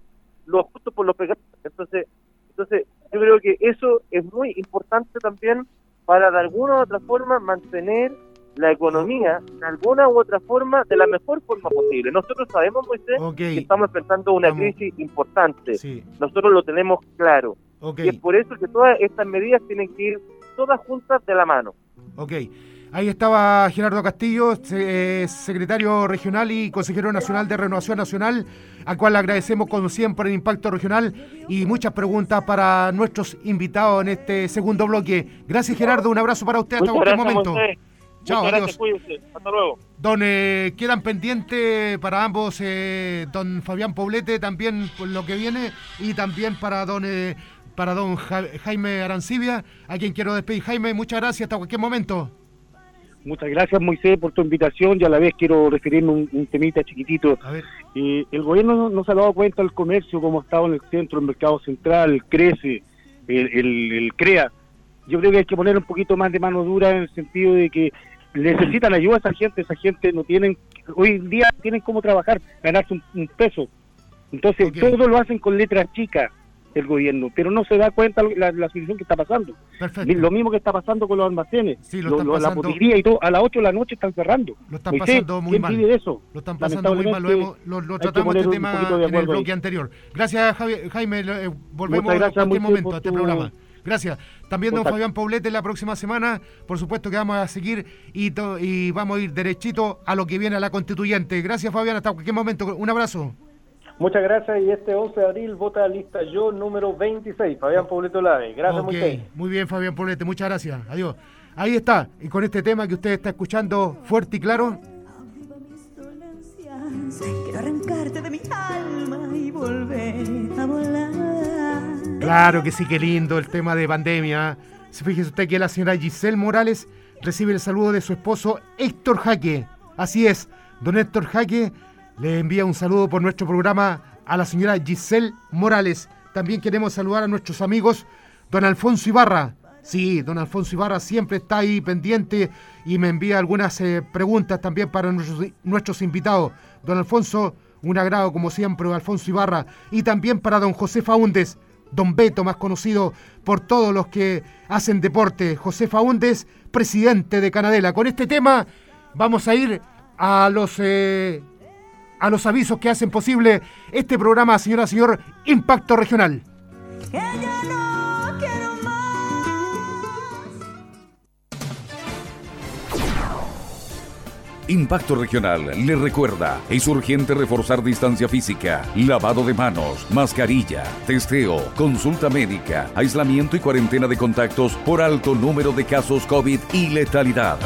lo justo por los pecados. Entonces, entonces yo creo que eso es muy importante también para de alguna u otra forma mantener la economía de alguna u otra forma de la mejor forma posible. Nosotros sabemos, Moisés, okay, que estamos enfrentando una Vamos. crisis importante. Sí. Nosotros lo tenemos claro. Okay. Y es por eso que todas estas medidas tienen que ir todas juntas de la mano. Ok. Ahí estaba Gerardo Castillo, eh, secretario regional y consejero nacional de Renovación Nacional, al cual le agradecemos como siempre el Impacto Regional y muchas preguntas para nuestros invitados en este segundo bloque. Gracias, Gerardo, un abrazo para usted hasta cualquier momento. Chao, Muchas adiós. gracias, cuídense. Hasta luego. Don, eh, quedan pendientes para ambos, eh, don Fabián Poblete también por lo que viene y también para don eh, para don ja Jaime Arancibia, a quien quiero despedir. Jaime, muchas gracias, hasta cualquier momento. Muchas gracias, Moisés, por tu invitación y a la vez quiero referirme a un, un temita chiquitito. A ver. Eh, el gobierno no, no se ha dado cuenta del comercio, como ha estado en el centro, el mercado central, crece, el, el, el CREA. Yo creo que hay que poner un poquito más de mano dura en el sentido de que necesitan ayuda a esa gente, esa gente no tienen, hoy en día tienen cómo trabajar, ganarse un, un peso. Entonces, okay, todo lo hacen con letras chicas el gobierno, pero no se da cuenta la, la situación que está pasando. Perfecto. Lo mismo que está pasando con los almacenes, sí, lo lo, están lo, pasando, la botillería y todo, a las ocho de la noche están cerrando. Lo están Moisés, pasando muy ¿quién mal. vive de eso? Lo están pasando muy mal, lo, hemos, lo, lo tratamos este tema en el bloque ahí. anterior. Gracias, Javi, Jaime, eh, volvemos en cualquier momento a este tu... programa. Gracias. También don Fabián Poblete la próxima semana, por supuesto que vamos a seguir y, to, y vamos a ir derechito a lo que viene a la constituyente. Gracias, Fabián, hasta cualquier momento. Un abrazo. Muchas gracias, y este once de abril vota lista yo número veintiséis, Fabián Poblete Olave. Gracias, okay, Moisés. Muy bien, Fabián Poblete, muchas gracias. Adiós. Ahí está, y con este tema que usted está escuchando fuerte y claro. Quiero arrancarte de mi alma y volver a volar. Claro que sí, qué lindo el tema de pandemia. Fíjese usted que la señora Giselle Morales recibe el saludo de su esposo Héctor Jaque. Así es, don Héctor Jaque le envía un saludo por nuestro programa a la señora Giselle Morales. También queremos saludar a nuestros amigos don Alfonso Ibarra. Sí, don Alfonso Ibarra siempre está ahí pendiente y me envía algunas eh, preguntas también para nuestros, nuestros invitados. Don Alfonso, un agrado como siempre, Alfonso Ibarra. Y también para don José Faúndez, don Beto, más conocido por todos los que hacen deporte. José Faúndez, presidente de Canadela. Con este tema vamos a ir a los... Eh, a los avisos que hacen posible este programa, señora, señor, Impacto Regional. Que ya no quiero más. Impacto Regional le recuerda, es urgente reforzar distancia física, lavado de manos, mascarilla, testeo, consulta médica, aislamiento y cuarentena de contactos por alto número de casos COVID y letalidad.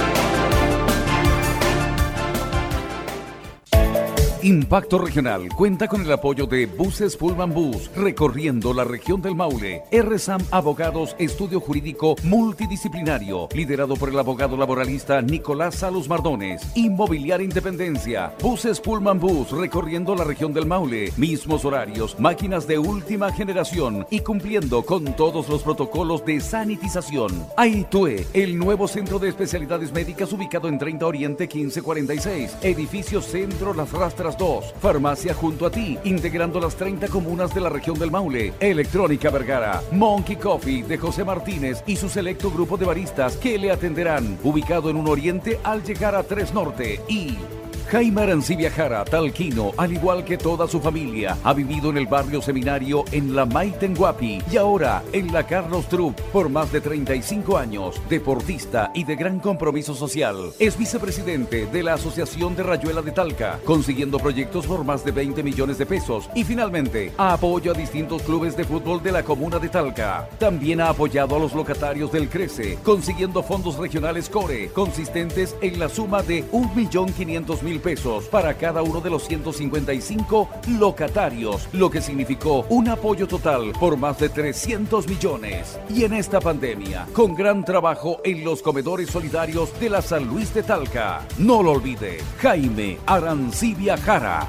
Impacto Regional cuenta con el apoyo de Buses Pullman Bus, recorriendo la región del Maule. R S A M Abogados, estudio jurídico multidisciplinario, liderado por el abogado laboralista Nicolás Salos Mardones. Inmobiliaria Independencia, Buses Pullman Bus, recorriendo la región del Maule. Mismos horarios, máquinas de última generación y cumpliendo con todos los protocolos de sanitización. Aitue, el nuevo centro de especialidades médicas ubicado en treinta Oriente quince cuarenta y seis. Edificio Centro Las Rastras dos, farmacia junto a ti, integrando las treinta comunas de la región del Maule. Electrónica Vergara, Monkey Coffee de José Martínez y su selecto grupo de baristas que le atenderán, ubicado en un Oriente al llegar a Tres Norte. Y Jaime Arancibia Jara, talquino, al igual que toda su familia, ha vivido en el barrio Seminario en la Maitenguapi y ahora en la Carlos Trupp por más de treinta y cinco años, deportista y de gran compromiso social. Es vicepresidente de la Asociación de Rayuela de Talca, consiguiendo proyectos por más de veinte millones de pesos y finalmente apoyo a distintos clubes de fútbol de la comuna de Talca. También ha apoyado a los locatarios del Crece, consiguiendo fondos regionales Core, consistentes en la suma de un millón quinientos mil pesos para cada uno de los ciento cincuenta y cinco locatarios, lo que significó un apoyo total por más de trescientos millones. Y en esta pandemia, con gran trabajo en los comedores solidarios de la San Luis de Talca. No lo olvide, Jaime Arancibia Jara.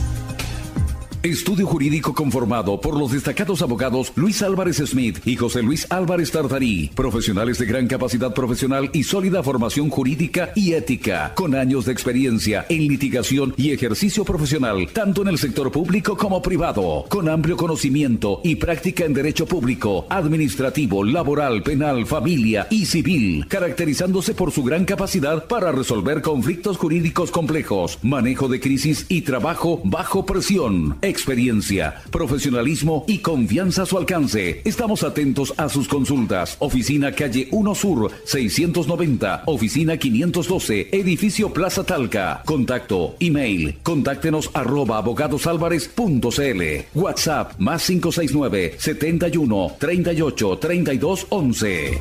Estudio jurídico conformado por los destacados abogados Luis Álvarez Smith y José Luis Álvarez Tartarí, profesionales de gran capacidad profesional y sólida formación jurídica y ética, con años de experiencia en litigación y ejercicio profesional, tanto en el sector público como privado, con amplio conocimiento y práctica en derecho público, administrativo, laboral, penal, familia y civil, caracterizándose por su gran capacidad para resolver conflictos jurídicos complejos, manejo de crisis y trabajo bajo presión. experiencia, profesionalismo y confianza a su alcance. Estamos atentos a sus consultas. Oficina Calle uno Sur, seiscientos noventa, Oficina quinientos doce, Edificio Plaza Talca. Contacto, email, contáctenos arroba abogadosalvarez punto cl. WhatsApp, más cinco seis nueve, setenta y uno, treinta y ocho, treinta y dos, once.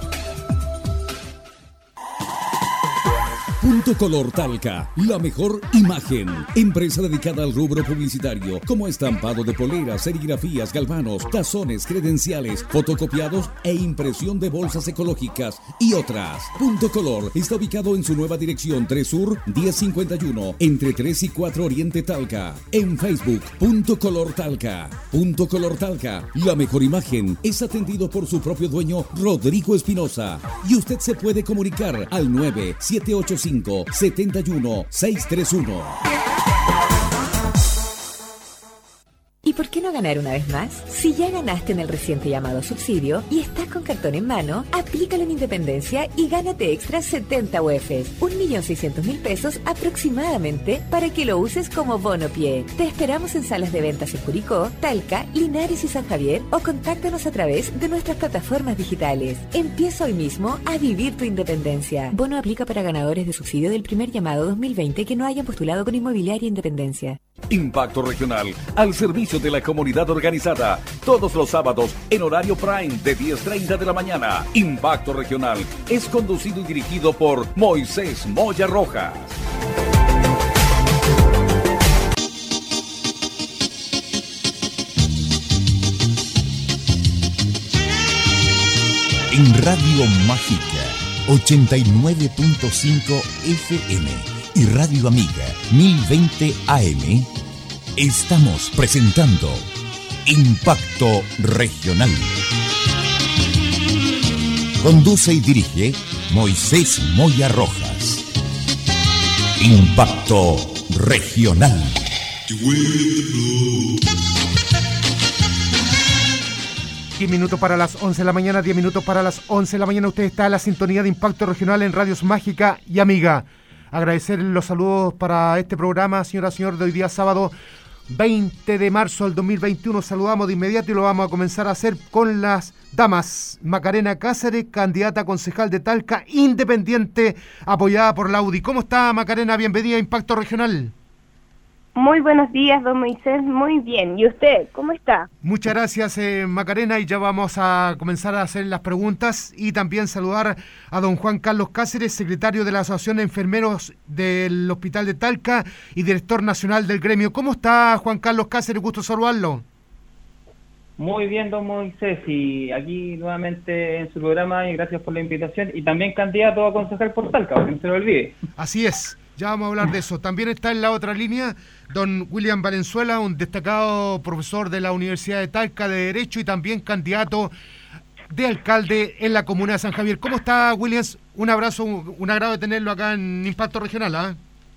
Punto Color Talca, la mejor imagen. Empresa dedicada al rubro publicitario, como estampado de poleras, serigrafías, galvanos, tazones, credenciales, fotocopiados e impresión de bolsas ecológicas y otras. Punto Color está ubicado en su nueva dirección tres Sur, diez cincuenta y uno, entre tres y cuatro Oriente Talca. En Facebook, Punto Color Talca. Punto Color Talca, la mejor imagen, es atendido por su propio dueño, Rodrigo Espinosa. Y usted se puede comunicar al nueve siete ocho cinco, siete uno, seis tres uno. ¿Y por qué no ganar una vez más? Si ya ganaste en el reciente llamado subsidio y estás con cartón en mano, aplícalo en Independencia y gánate extra setenta U Efes, un millón seiscientos mil pesos aproximadamente, para que lo uses como bono pie. Te esperamos en salas de ventas en Curicó, Talca, Linares y San Javier, o contáctanos a través de nuestras plataformas digitales. Empieza hoy mismo a vivir tu independencia. Bono aplica para ganadores de subsidio del primer llamado dos mil veinte que no hayan postulado con Inmobiliaria Independencia. Impacto Regional, al servicio de la comunidad organizada, todos los sábados en horario prime de diez treinta de la mañana. Impacto Regional es conducido y dirigido por Moisés Moya Rojas. En Radio Mágica ochenta y nueve punto cinco F M y Radio Amiga mil veinte A M, estamos presentando Impacto Regional. Conduce y dirige Moisés Moya Rojas. Impacto Regional. diez minutos para las once de la mañana, diez minutos para las once de la mañana. Usted está en la sintonía de Impacto Regional en Radios Mágica y Amiga. Agradecer los saludos para este programa, señora, señor, de hoy día sábado veinte de marzo del dos mil veintiuno. Saludamos de inmediato y lo vamos a comenzar a hacer con las damas. Macarena Cáceres, candidata a concejal de Talca, independiente, apoyada por la U D I. ¿Cómo está, Macarena? Bienvenida a Impacto Regional. Muy buenos días, don Moisés, muy bien. ¿Y usted, cómo está? Muchas gracias, eh, Macarena, y ya vamos a comenzar a hacer las preguntas y también saludar a don Juan Carlos Cáceres, secretario de la Asociación de Enfermeros del Hospital de Talca y director nacional del gremio. ¿Cómo está, Juan Carlos Cáceres? Gusto saludarlo. Muy bien, don Moisés, y aquí nuevamente en su programa, y gracias por la invitación, y también candidato a concejal por Talca, porque no se lo olvide. Así es. Ya vamos a hablar de eso. También está en la otra línea don William Valenzuela, un destacado profesor de la Universidad de Talca de Derecho y también candidato de alcalde en la comuna de San Javier. ¿Cómo está, Williams? Un abrazo, un agrado de tenerlo acá en Impacto Regional. ¿eh?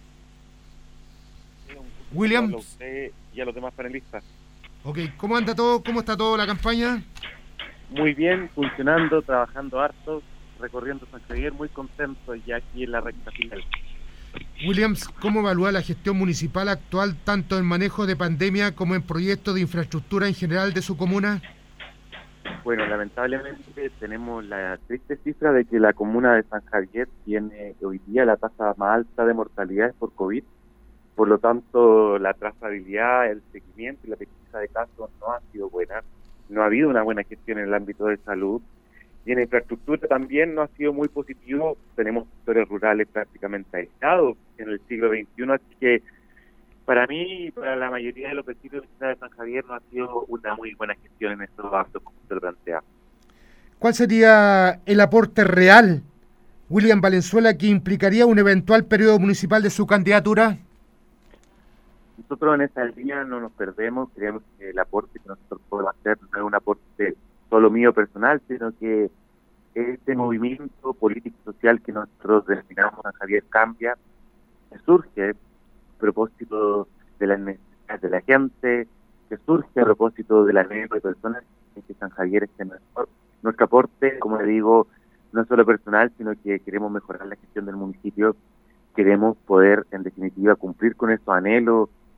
William. A usted y a los demás panelistas. Ok, ¿cómo anda todo? ¿Cómo está todo la campaña? Muy bien, funcionando, trabajando harto, recorriendo San Javier, muy contento ya aquí en la recta final. Williams, ¿cómo evalúa la gestión municipal actual tanto en manejo de pandemia como en proyectos de infraestructura en general de su comuna? Bueno, lamentablemente tenemos la triste cifra de que la comuna de San Javier tiene hoy día la tasa más alta de mortalidad por COVID. Por lo tanto, la trazabilidad, el seguimiento y la pesquisa de casos no ha sido buena. No ha habido una buena gestión en el ámbito de salud. Y en infraestructura también no ha sido muy positivo. Tenemos sectores rurales prácticamente aislados en el siglo veintiuno, así que para mí y para la mayoría de los vecinos de la ciudad de San Javier no ha sido una muy buena gestión en estos actos como usted lo plantea. ¿Cuál sería el aporte real, William Valenzuela, que implicaría un eventual periodo municipal de su candidatura? Nosotros en esa línea no nos perdemos, creemos que el aporte que nosotros podemos hacer no es un aporte solo mío personal, sino que este movimiento político-social que nosotros denominamos San Javier Cambia, que surge a propósito de las necesidades de la gente, que surge a propósito del anhelo de personas en que San Javier esté mejor. Nuestro aporte, como le digo, no es solo personal, sino que queremos mejorar la gestión del municipio, queremos poder, en definitiva, cumplir con esos anhelos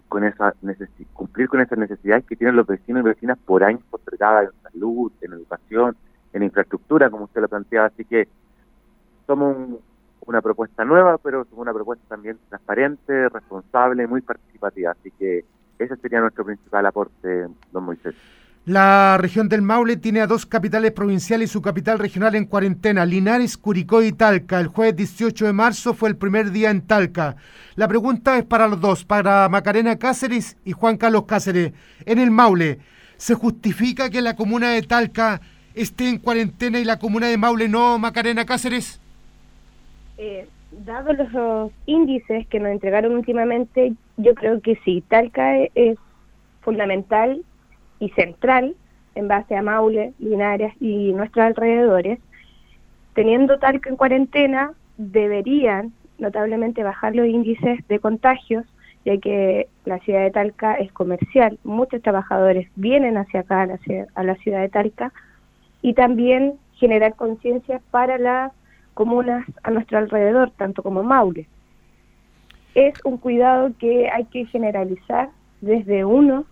con esa necesi- cumplir con esas necesidades que tienen los vecinos y vecinas por años postergadas en salud, en educación, en infraestructura, como usted lo planteaba. Así que somos un, una propuesta nueva, pero somos una propuesta también transparente, responsable, muy participativa. Así que ese sería nuestro principal aporte, don Moisés. La región del Maule tiene a dos capitales provinciales y su capital regional en cuarentena, Linares, Curicó y Talca. El jueves dieciocho de marzo fue el primer día en Talca. La pregunta es para los dos, para Macarena Cáceres y Juan Carlos Cáceres. En el Maule, ¿se justifica que la comuna de Talca esté en cuarentena y la comuna de Maule no, Macarena Cáceres? Eh, dado los índices que nos entregaron últimamente, yo creo que sí, Talca es fundamental y central en base a Maule, Linares y nuestros alrededores. Teniendo Talca en cuarentena, deberían notablemente bajar los índices de contagios, ya que la ciudad de Talca es comercial, muchos trabajadores vienen hacia acá, a la, a la ciudad de Talca, y también generar conciencia para las comunas a nuestro alrededor, tanto como Maule. Es un cuidado que hay que generalizar desde uno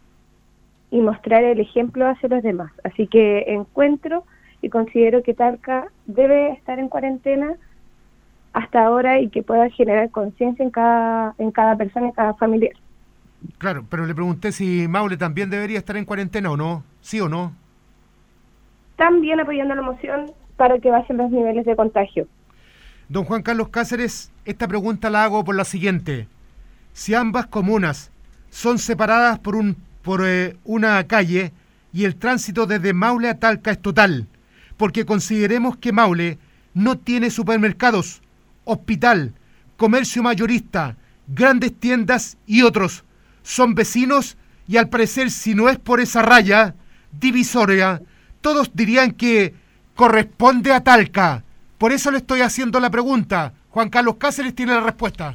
y mostrar el ejemplo hacia los demás. Así que encuentro y considero que Talca debe estar en cuarentena hasta ahora y que pueda generar conciencia en cada, en cada persona, en cada familiar. Claro, pero le pregunté si Maule también debería estar en cuarentena o no, ¿sí o no? También apoyando la moción para que bajen los niveles de contagio. Don Juan Carlos Cáceres, esta pregunta la hago por la siguiente. Si ambas comunas son separadas por un por eh, una calle y el tránsito desde Maule a Talca es total, porque consideremos que Maule no tiene supermercados, hospital, comercio mayorista, grandes tiendas y otros. Son vecinos y al parecer si no es por esa raya divisoria, todos dirían que corresponde a Talca. Por eso le estoy haciendo la pregunta. Juan Carlos Cáceres tiene la respuesta.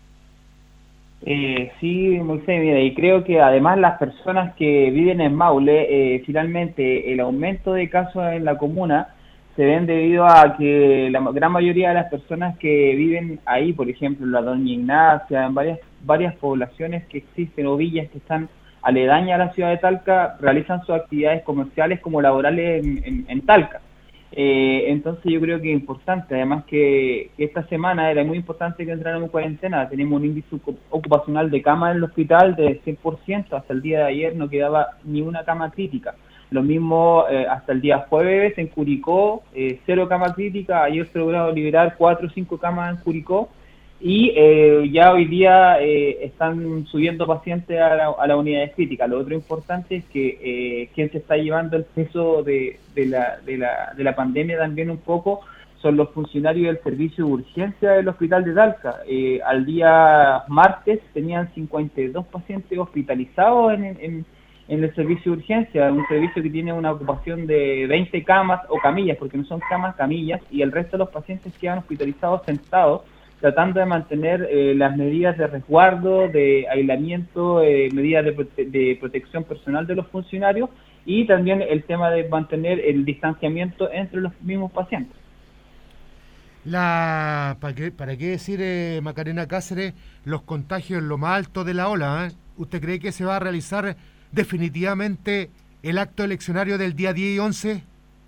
Eh, sí, Moisés, mira, y creo que además las personas que viven en Maule, eh, finalmente el aumento de casos en la comuna se ven debido a que la gran mayoría de las personas que viven ahí, por ejemplo, en la Doña Ignacia, en varias varias poblaciones que existen o villas que están aledañas a la ciudad de Talca, realizan sus actividades comerciales como laborales en, en, en Talca. Eh, entonces yo creo que es importante, además que, que esta semana era muy importante que entráramos en cuarentena. Tenemos un índice ocupacional de cama en el hospital de cien por ciento, hasta el día de ayer no quedaba ni una cama crítica. Lo mismo eh, hasta el día jueves en Curicó, eh, cero cama crítica. Ayer se logró liberar cuatro o cinco camas en Curicó y eh, ya hoy día eh, están subiendo pacientes a la, a la unidad crítica. Lo otro importante es que eh, quien se está llevando el peso de, de, la, de, la, de la pandemia también un poco son los funcionarios del servicio de urgencia del hospital de Talca. Eh, al día martes tenían cincuenta y dos pacientes hospitalizados en, en, en el servicio de urgencia, un servicio que tiene una ocupación de veinte camas o camillas, porque no son camas, camillas, y el resto de los pacientes quedan hospitalizados sentados, tratando de mantener eh, las medidas de resguardo, de aislamiento, eh, medidas de, prote- de protección personal de los funcionarios y también el tema de mantener el distanciamiento entre los mismos pacientes. La, ¿para qué, para qué decir, eh, Macarena Cáceres, los contagios en lo más alto de la ola? ¿eh? ¿Usted cree que se va a realizar definitivamente el acto eleccionario del día diez y once?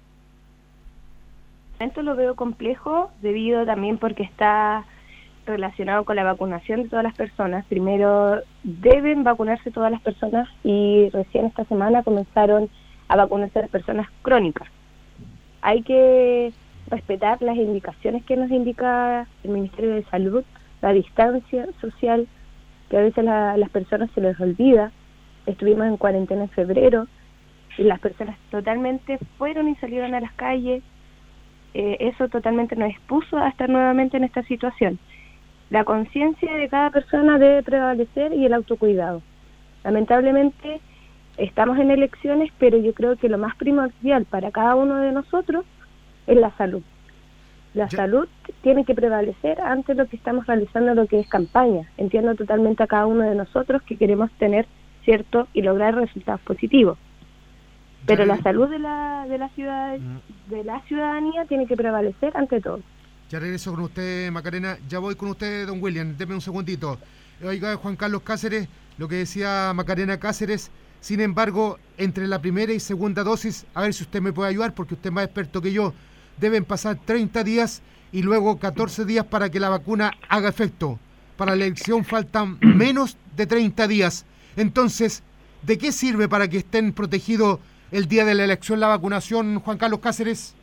Esto lo veo complejo debido también porque está relacionado con la vacunación de todas las personas. Primero deben vacunarse todas las personas y recién esta semana comenzaron a vacunarse las personas crónicas. Hay que respetar las indicaciones que nos indica el Ministerio de Salud, la distancia social, que a veces la, las personas se les olvida. Estuvimos en cuarentena en febrero y las personas totalmente fueron y salieron a las calles. Eh, eso totalmente nos expuso a estar nuevamente en esta situación. La conciencia de cada persona debe prevalecer y el autocuidado. Lamentablemente estamos en elecciones, pero yo creo que lo más primordial para cada uno de nosotros es la salud. La yo... salud tiene que prevalecer ante lo que estamos realizando, lo que es campaña. Entiendo totalmente a cada uno de nosotros que queremos tener cierto y lograr resultados positivos. Pero la salud de la de la ciudad de la ciudadanía tiene que prevalecer ante todo. Ya regreso con usted, Macarena. Ya voy con usted, don William. Deme un segundito. Oiga, Juan Carlos Cáceres, lo que decía Macarena Cáceres. Sin embargo, entre la primera y segunda dosis, a ver si usted me puede ayudar, porque usted es más experto que yo, deben pasar treinta días y luego catorce días para que la vacuna haga efecto. Para la elección faltan menos de treinta días. Entonces, ¿de qué sirve para que estén protegidos el día de la elección la vacunación, Juan Carlos Cáceres?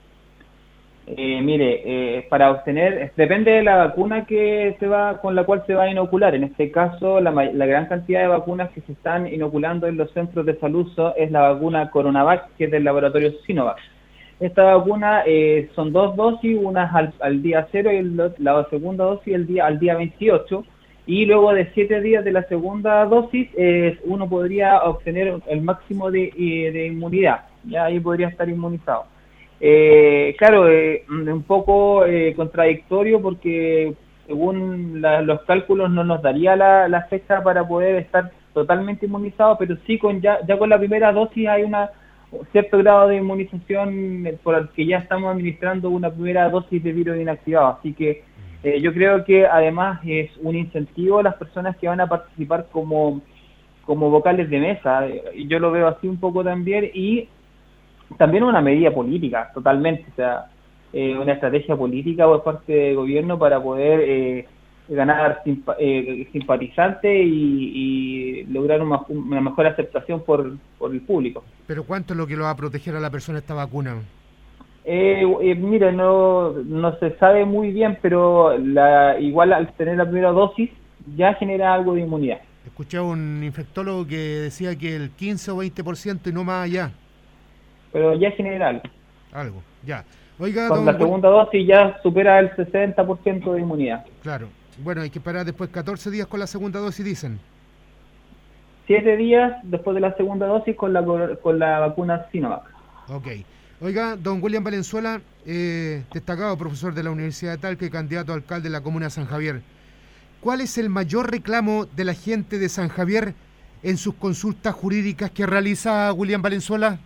Eh, mire, eh, para obtener, depende de la vacuna que se va, con la cual se va a inocular. En este caso, la, la gran cantidad de vacunas que se están inoculando en los centros de salud so, es la vacuna Coronavac, que es del laboratorio Sinovac. Esta vacuna eh, son dos dosis, una al, al día cero y el, la segunda dosis el día, al día veintiocho. Y luego de siete días de la segunda dosis, eh, uno podría obtener el máximo de, de inmunidad. Ya ahí podría estar inmunizado. Eh, claro, eh, un poco eh, contradictorio porque según la, los cálculos no nos daría la, la fecha para poder estar totalmente inmunizado, pero sí con ya, ya con la primera dosis hay una cierto grado de inmunización por el que ya estamos administrando una primera dosis de virus inactivado. Así que eh, yo creo que además es un incentivo a las personas que van a participar como, como vocales de mesa, y yo lo veo así un poco también, y también una medida política, totalmente, o sea, eh, una estrategia política por parte del gobierno para poder eh, ganar simpa eh, simpatizantes y, y lograr una, una mejor aceptación por, por el público. ¿Pero cuánto es lo que lo va a proteger a la persona esta vacuna? Eh, eh, mira, no, no se sabe muy bien, pero la, igual al tener la primera dosis ya genera algo de inmunidad. Escuché a un infectólogo que decía que el quince o veinte por ciento y no más allá. Pero ya genera algo. Algo, ya. Oiga, con la segunda dosis ya supera el sesenta por ciento de inmunidad. Claro. Bueno, hay que esperar después catorce días con la segunda dosis, dicen. siete días después de la segunda dosis con la con la vacuna Sinovac. Ok. Oiga, don William Valenzuela, eh, destacado profesor de la Universidad de Talca y candidato a alcalde de la comuna de San Javier. ¿Cuál es el mayor reclamo de la gente de San Javier en sus consultas jurídicas que realiza William Valenzuela?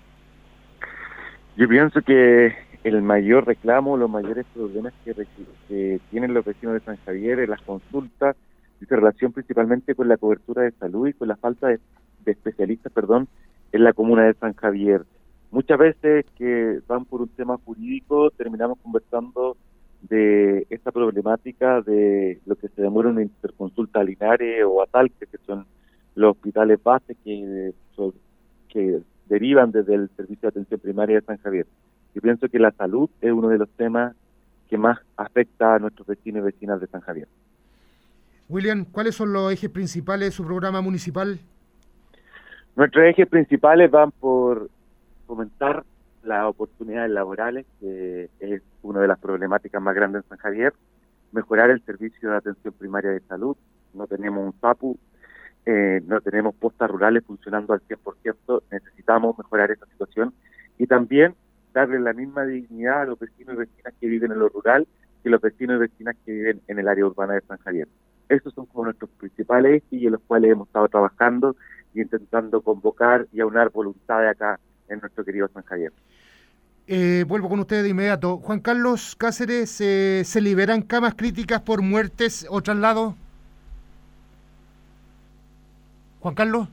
Yo pienso que el mayor reclamo, los mayores problemas que, que tienen los vecinos de San Javier en las consultas se relacionan principalmente con la cobertura de salud y con la falta de, de especialistas, perdón, en la comuna de San Javier. Muchas veces que van por un tema jurídico terminamos conversando de esta problemática de lo que se demora una interconsulta a Linares o a Talca, que son los hospitales bases que, que derivan desde el Servicio de Atención Primaria de San Javier. Yo pienso que la salud es uno de los temas que más afecta a nuestros vecinos y vecinas de San Javier. William, ¿cuáles son los ejes principales de su programa municipal? Nuestros ejes principales van por fomentar las oportunidades laborales, que es una de las problemáticas más grandes en San Javier, mejorar el servicio de atención primaria de salud, no tenemos un SAPU, eh, no tenemos postas rurales funcionando al cien por ciento, necesitamos mejorar esa situación y también darle la misma dignidad a los vecinos y vecinas que viven en lo rural que los vecinos y vecinas que viven en el área urbana de San Javier. Esos son como nuestros principales ejes y en los cuales hemos estado trabajando y intentando convocar y aunar voluntades acá en nuestro querido San Javier. Eh, vuelvo con ustedes de inmediato. Juan Carlos Cáceres, eh, ¿se liberan camas críticas por muertes o traslados? Juan Carlos.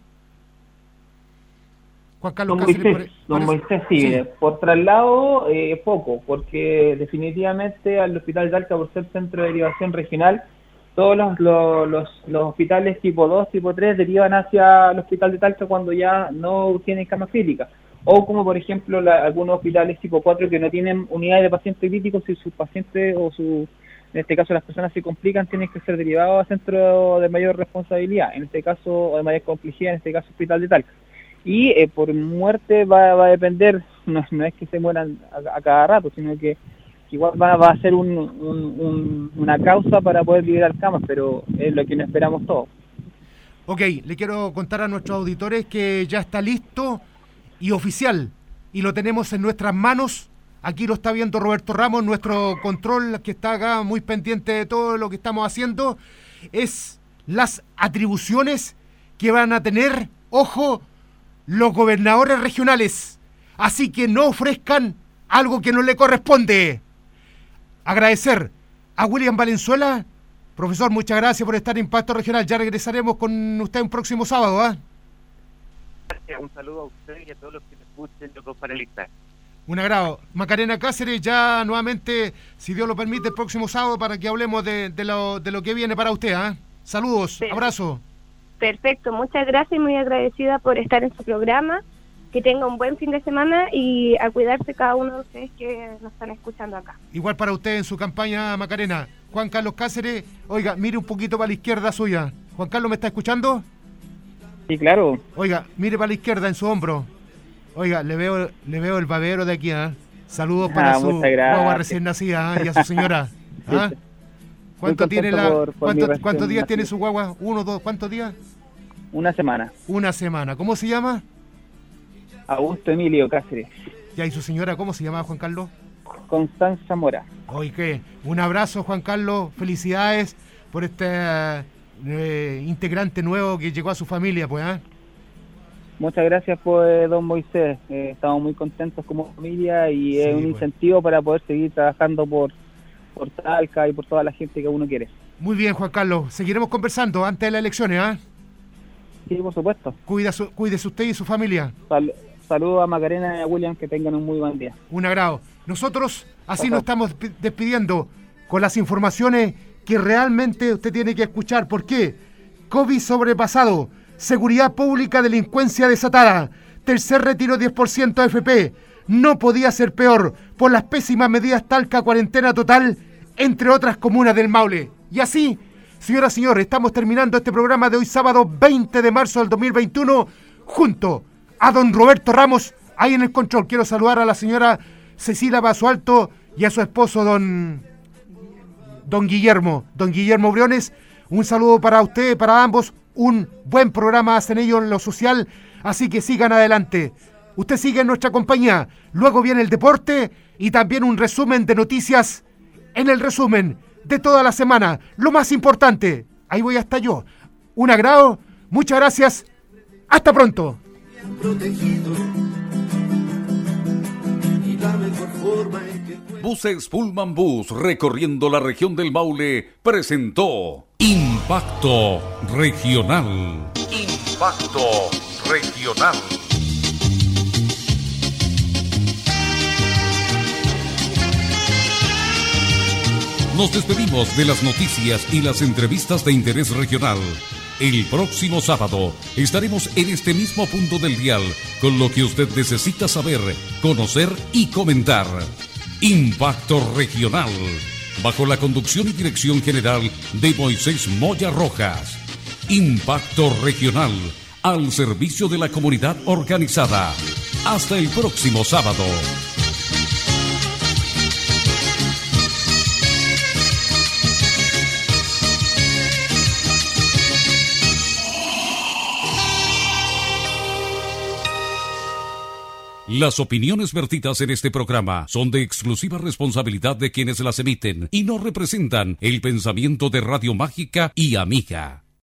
Juan Carlos don Cáceres. Moisés, por, don Moisés sí, sí. Por traslado eh, poco, porque definitivamente al Hospital de Talca, por ser centro de derivación regional, todos los, los, los, los hospitales tipo dos, tipo tres derivan hacia el Hospital de Talca cuando ya no tienen camas críticas. O como por ejemplo la, algunos hospitales tipo cuatro que no tienen unidades de pacientes críticos, si sus pacientes o su, en este caso las personas se complican, tienen que ser derivados a centros de mayor responsabilidad, en este caso, o de mayor complejidad, en este caso Hospital de Talca. Y eh, por muerte va, va a depender, no, no es que se mueran a, a cada rato, sino que igual va, va a ser un, un, un, una causa para poder liberar camas, pero es lo que no esperamos todos. Ok, le quiero contar a nuestros auditores que ya está listo y oficial, y lo tenemos en nuestras manos. Aquí lo está viendo Roberto Ramos, nuestro control, que está acá muy pendiente de todo lo que estamos haciendo. Es las atribuciones que van a tener, ojo, los gobernadores regionales. Así que no ofrezcan algo que no le corresponde. Agradecer a William Valenzuela, Profesor, muchas gracias por estar en Impacto Regional. Ya regresaremos con usted un próximo sábado, ¿ah? Gracias, un saludo a usted y a todos los que me escuchen, los dos panelistas. Un agrado. Macarena Cáceres, ya nuevamente, si Dios lo permite, el próximo sábado para que hablemos de, de, lo, de lo que viene para usted, ¿ah? Saludos, sí. Abrazo. Perfecto, muchas gracias y muy agradecida por estar en su programa. Que tenga un buen fin de semana y a cuidarse cada uno de ustedes que nos están escuchando acá. Igual para usted en su campaña, Macarena. Juan Carlos Cáceres, oiga, mire un poquito para la izquierda suya. Juan Carlos, ¿me está escuchando? Sí, claro. Oiga, mire para la izquierda en su hombro. Oiga, le veo le veo el babero de aquí, ¿ah? Saludos para ah, su guagua recién nacida, ¿ah? Y a su señora. ¿Ah? ¿Cuánto tiene la por, por ¿cuánto, ¿Cuántos días nacida. Tiene su guagua? ¿Uno, dos? ¿Cuántos días? Una semana. Una semana. ¿Cómo se llama? Augusto Emilio Cáceres. Ya, ¿y su señora cómo se llama, Juan Carlos? Constanza Mora. Oye, ¿qué? Un abrazo, Juan Carlos. Felicidades por este eh, integrante nuevo que llegó a su familia, pues, ¿eh? Muchas gracias, pues, don Moisés. Eh, estamos muy contentos como familia y sí, es un pues. incentivo para poder seguir trabajando por, por Talca y por toda la gente que uno quiere. Muy bien, Juan Carlos. Seguiremos conversando antes de las elecciones, ¿ah? ¿eh? Sí, por supuesto. Cuídese, cuídese usted y su familia. Sal, saludos a Macarena y a William, que tengan un muy buen día. Un agrado. Nosotros así nos estamos despidiendo con las informaciones que realmente usted tiene que escuchar. ¿Por qué? COVID sobrepasado, seguridad pública, delincuencia desatada, tercer retiro diez por ciento F P, no podía ser peor por las pésimas medidas Talca, cuarentena total, entre otras comunas del Maule. Y así, señoras y señores, estamos terminando este programa de hoy sábado veinte de marzo del dos mil veintiuno junto a don Roberto Ramos, ahí en el control. Quiero saludar a la señora Cecilia Basualto y a su esposo don, don Guillermo, don Guillermo Briones. Un saludo para usted, para ambos, un buen programa hacen ellos en lo social, así que sigan adelante. Usted sigue en nuestra compañía, luego viene el deporte y también un resumen de noticias en el resumen de toda la semana, lo más importante. Ahí voy hasta yo. Un agrado, muchas gracias, hasta pronto. Buses Pullman Bus recorriendo la región del Maule presentó Impacto Regional. Impacto Regional. Nos despedimos de las noticias y las entrevistas de interés regional. El próximo sábado estaremos en este mismo punto del dial con lo que usted necesita saber, conocer y comentar. Impacto Regional, bajo la conducción y dirección general de Moisés Moya Rojas. Impacto Regional, al servicio de la comunidad organizada. Hasta el próximo sábado. Las opiniones vertidas en este programa son de exclusiva responsabilidad de quienes las emiten y no representan el pensamiento de Radio Mágica y Amiga.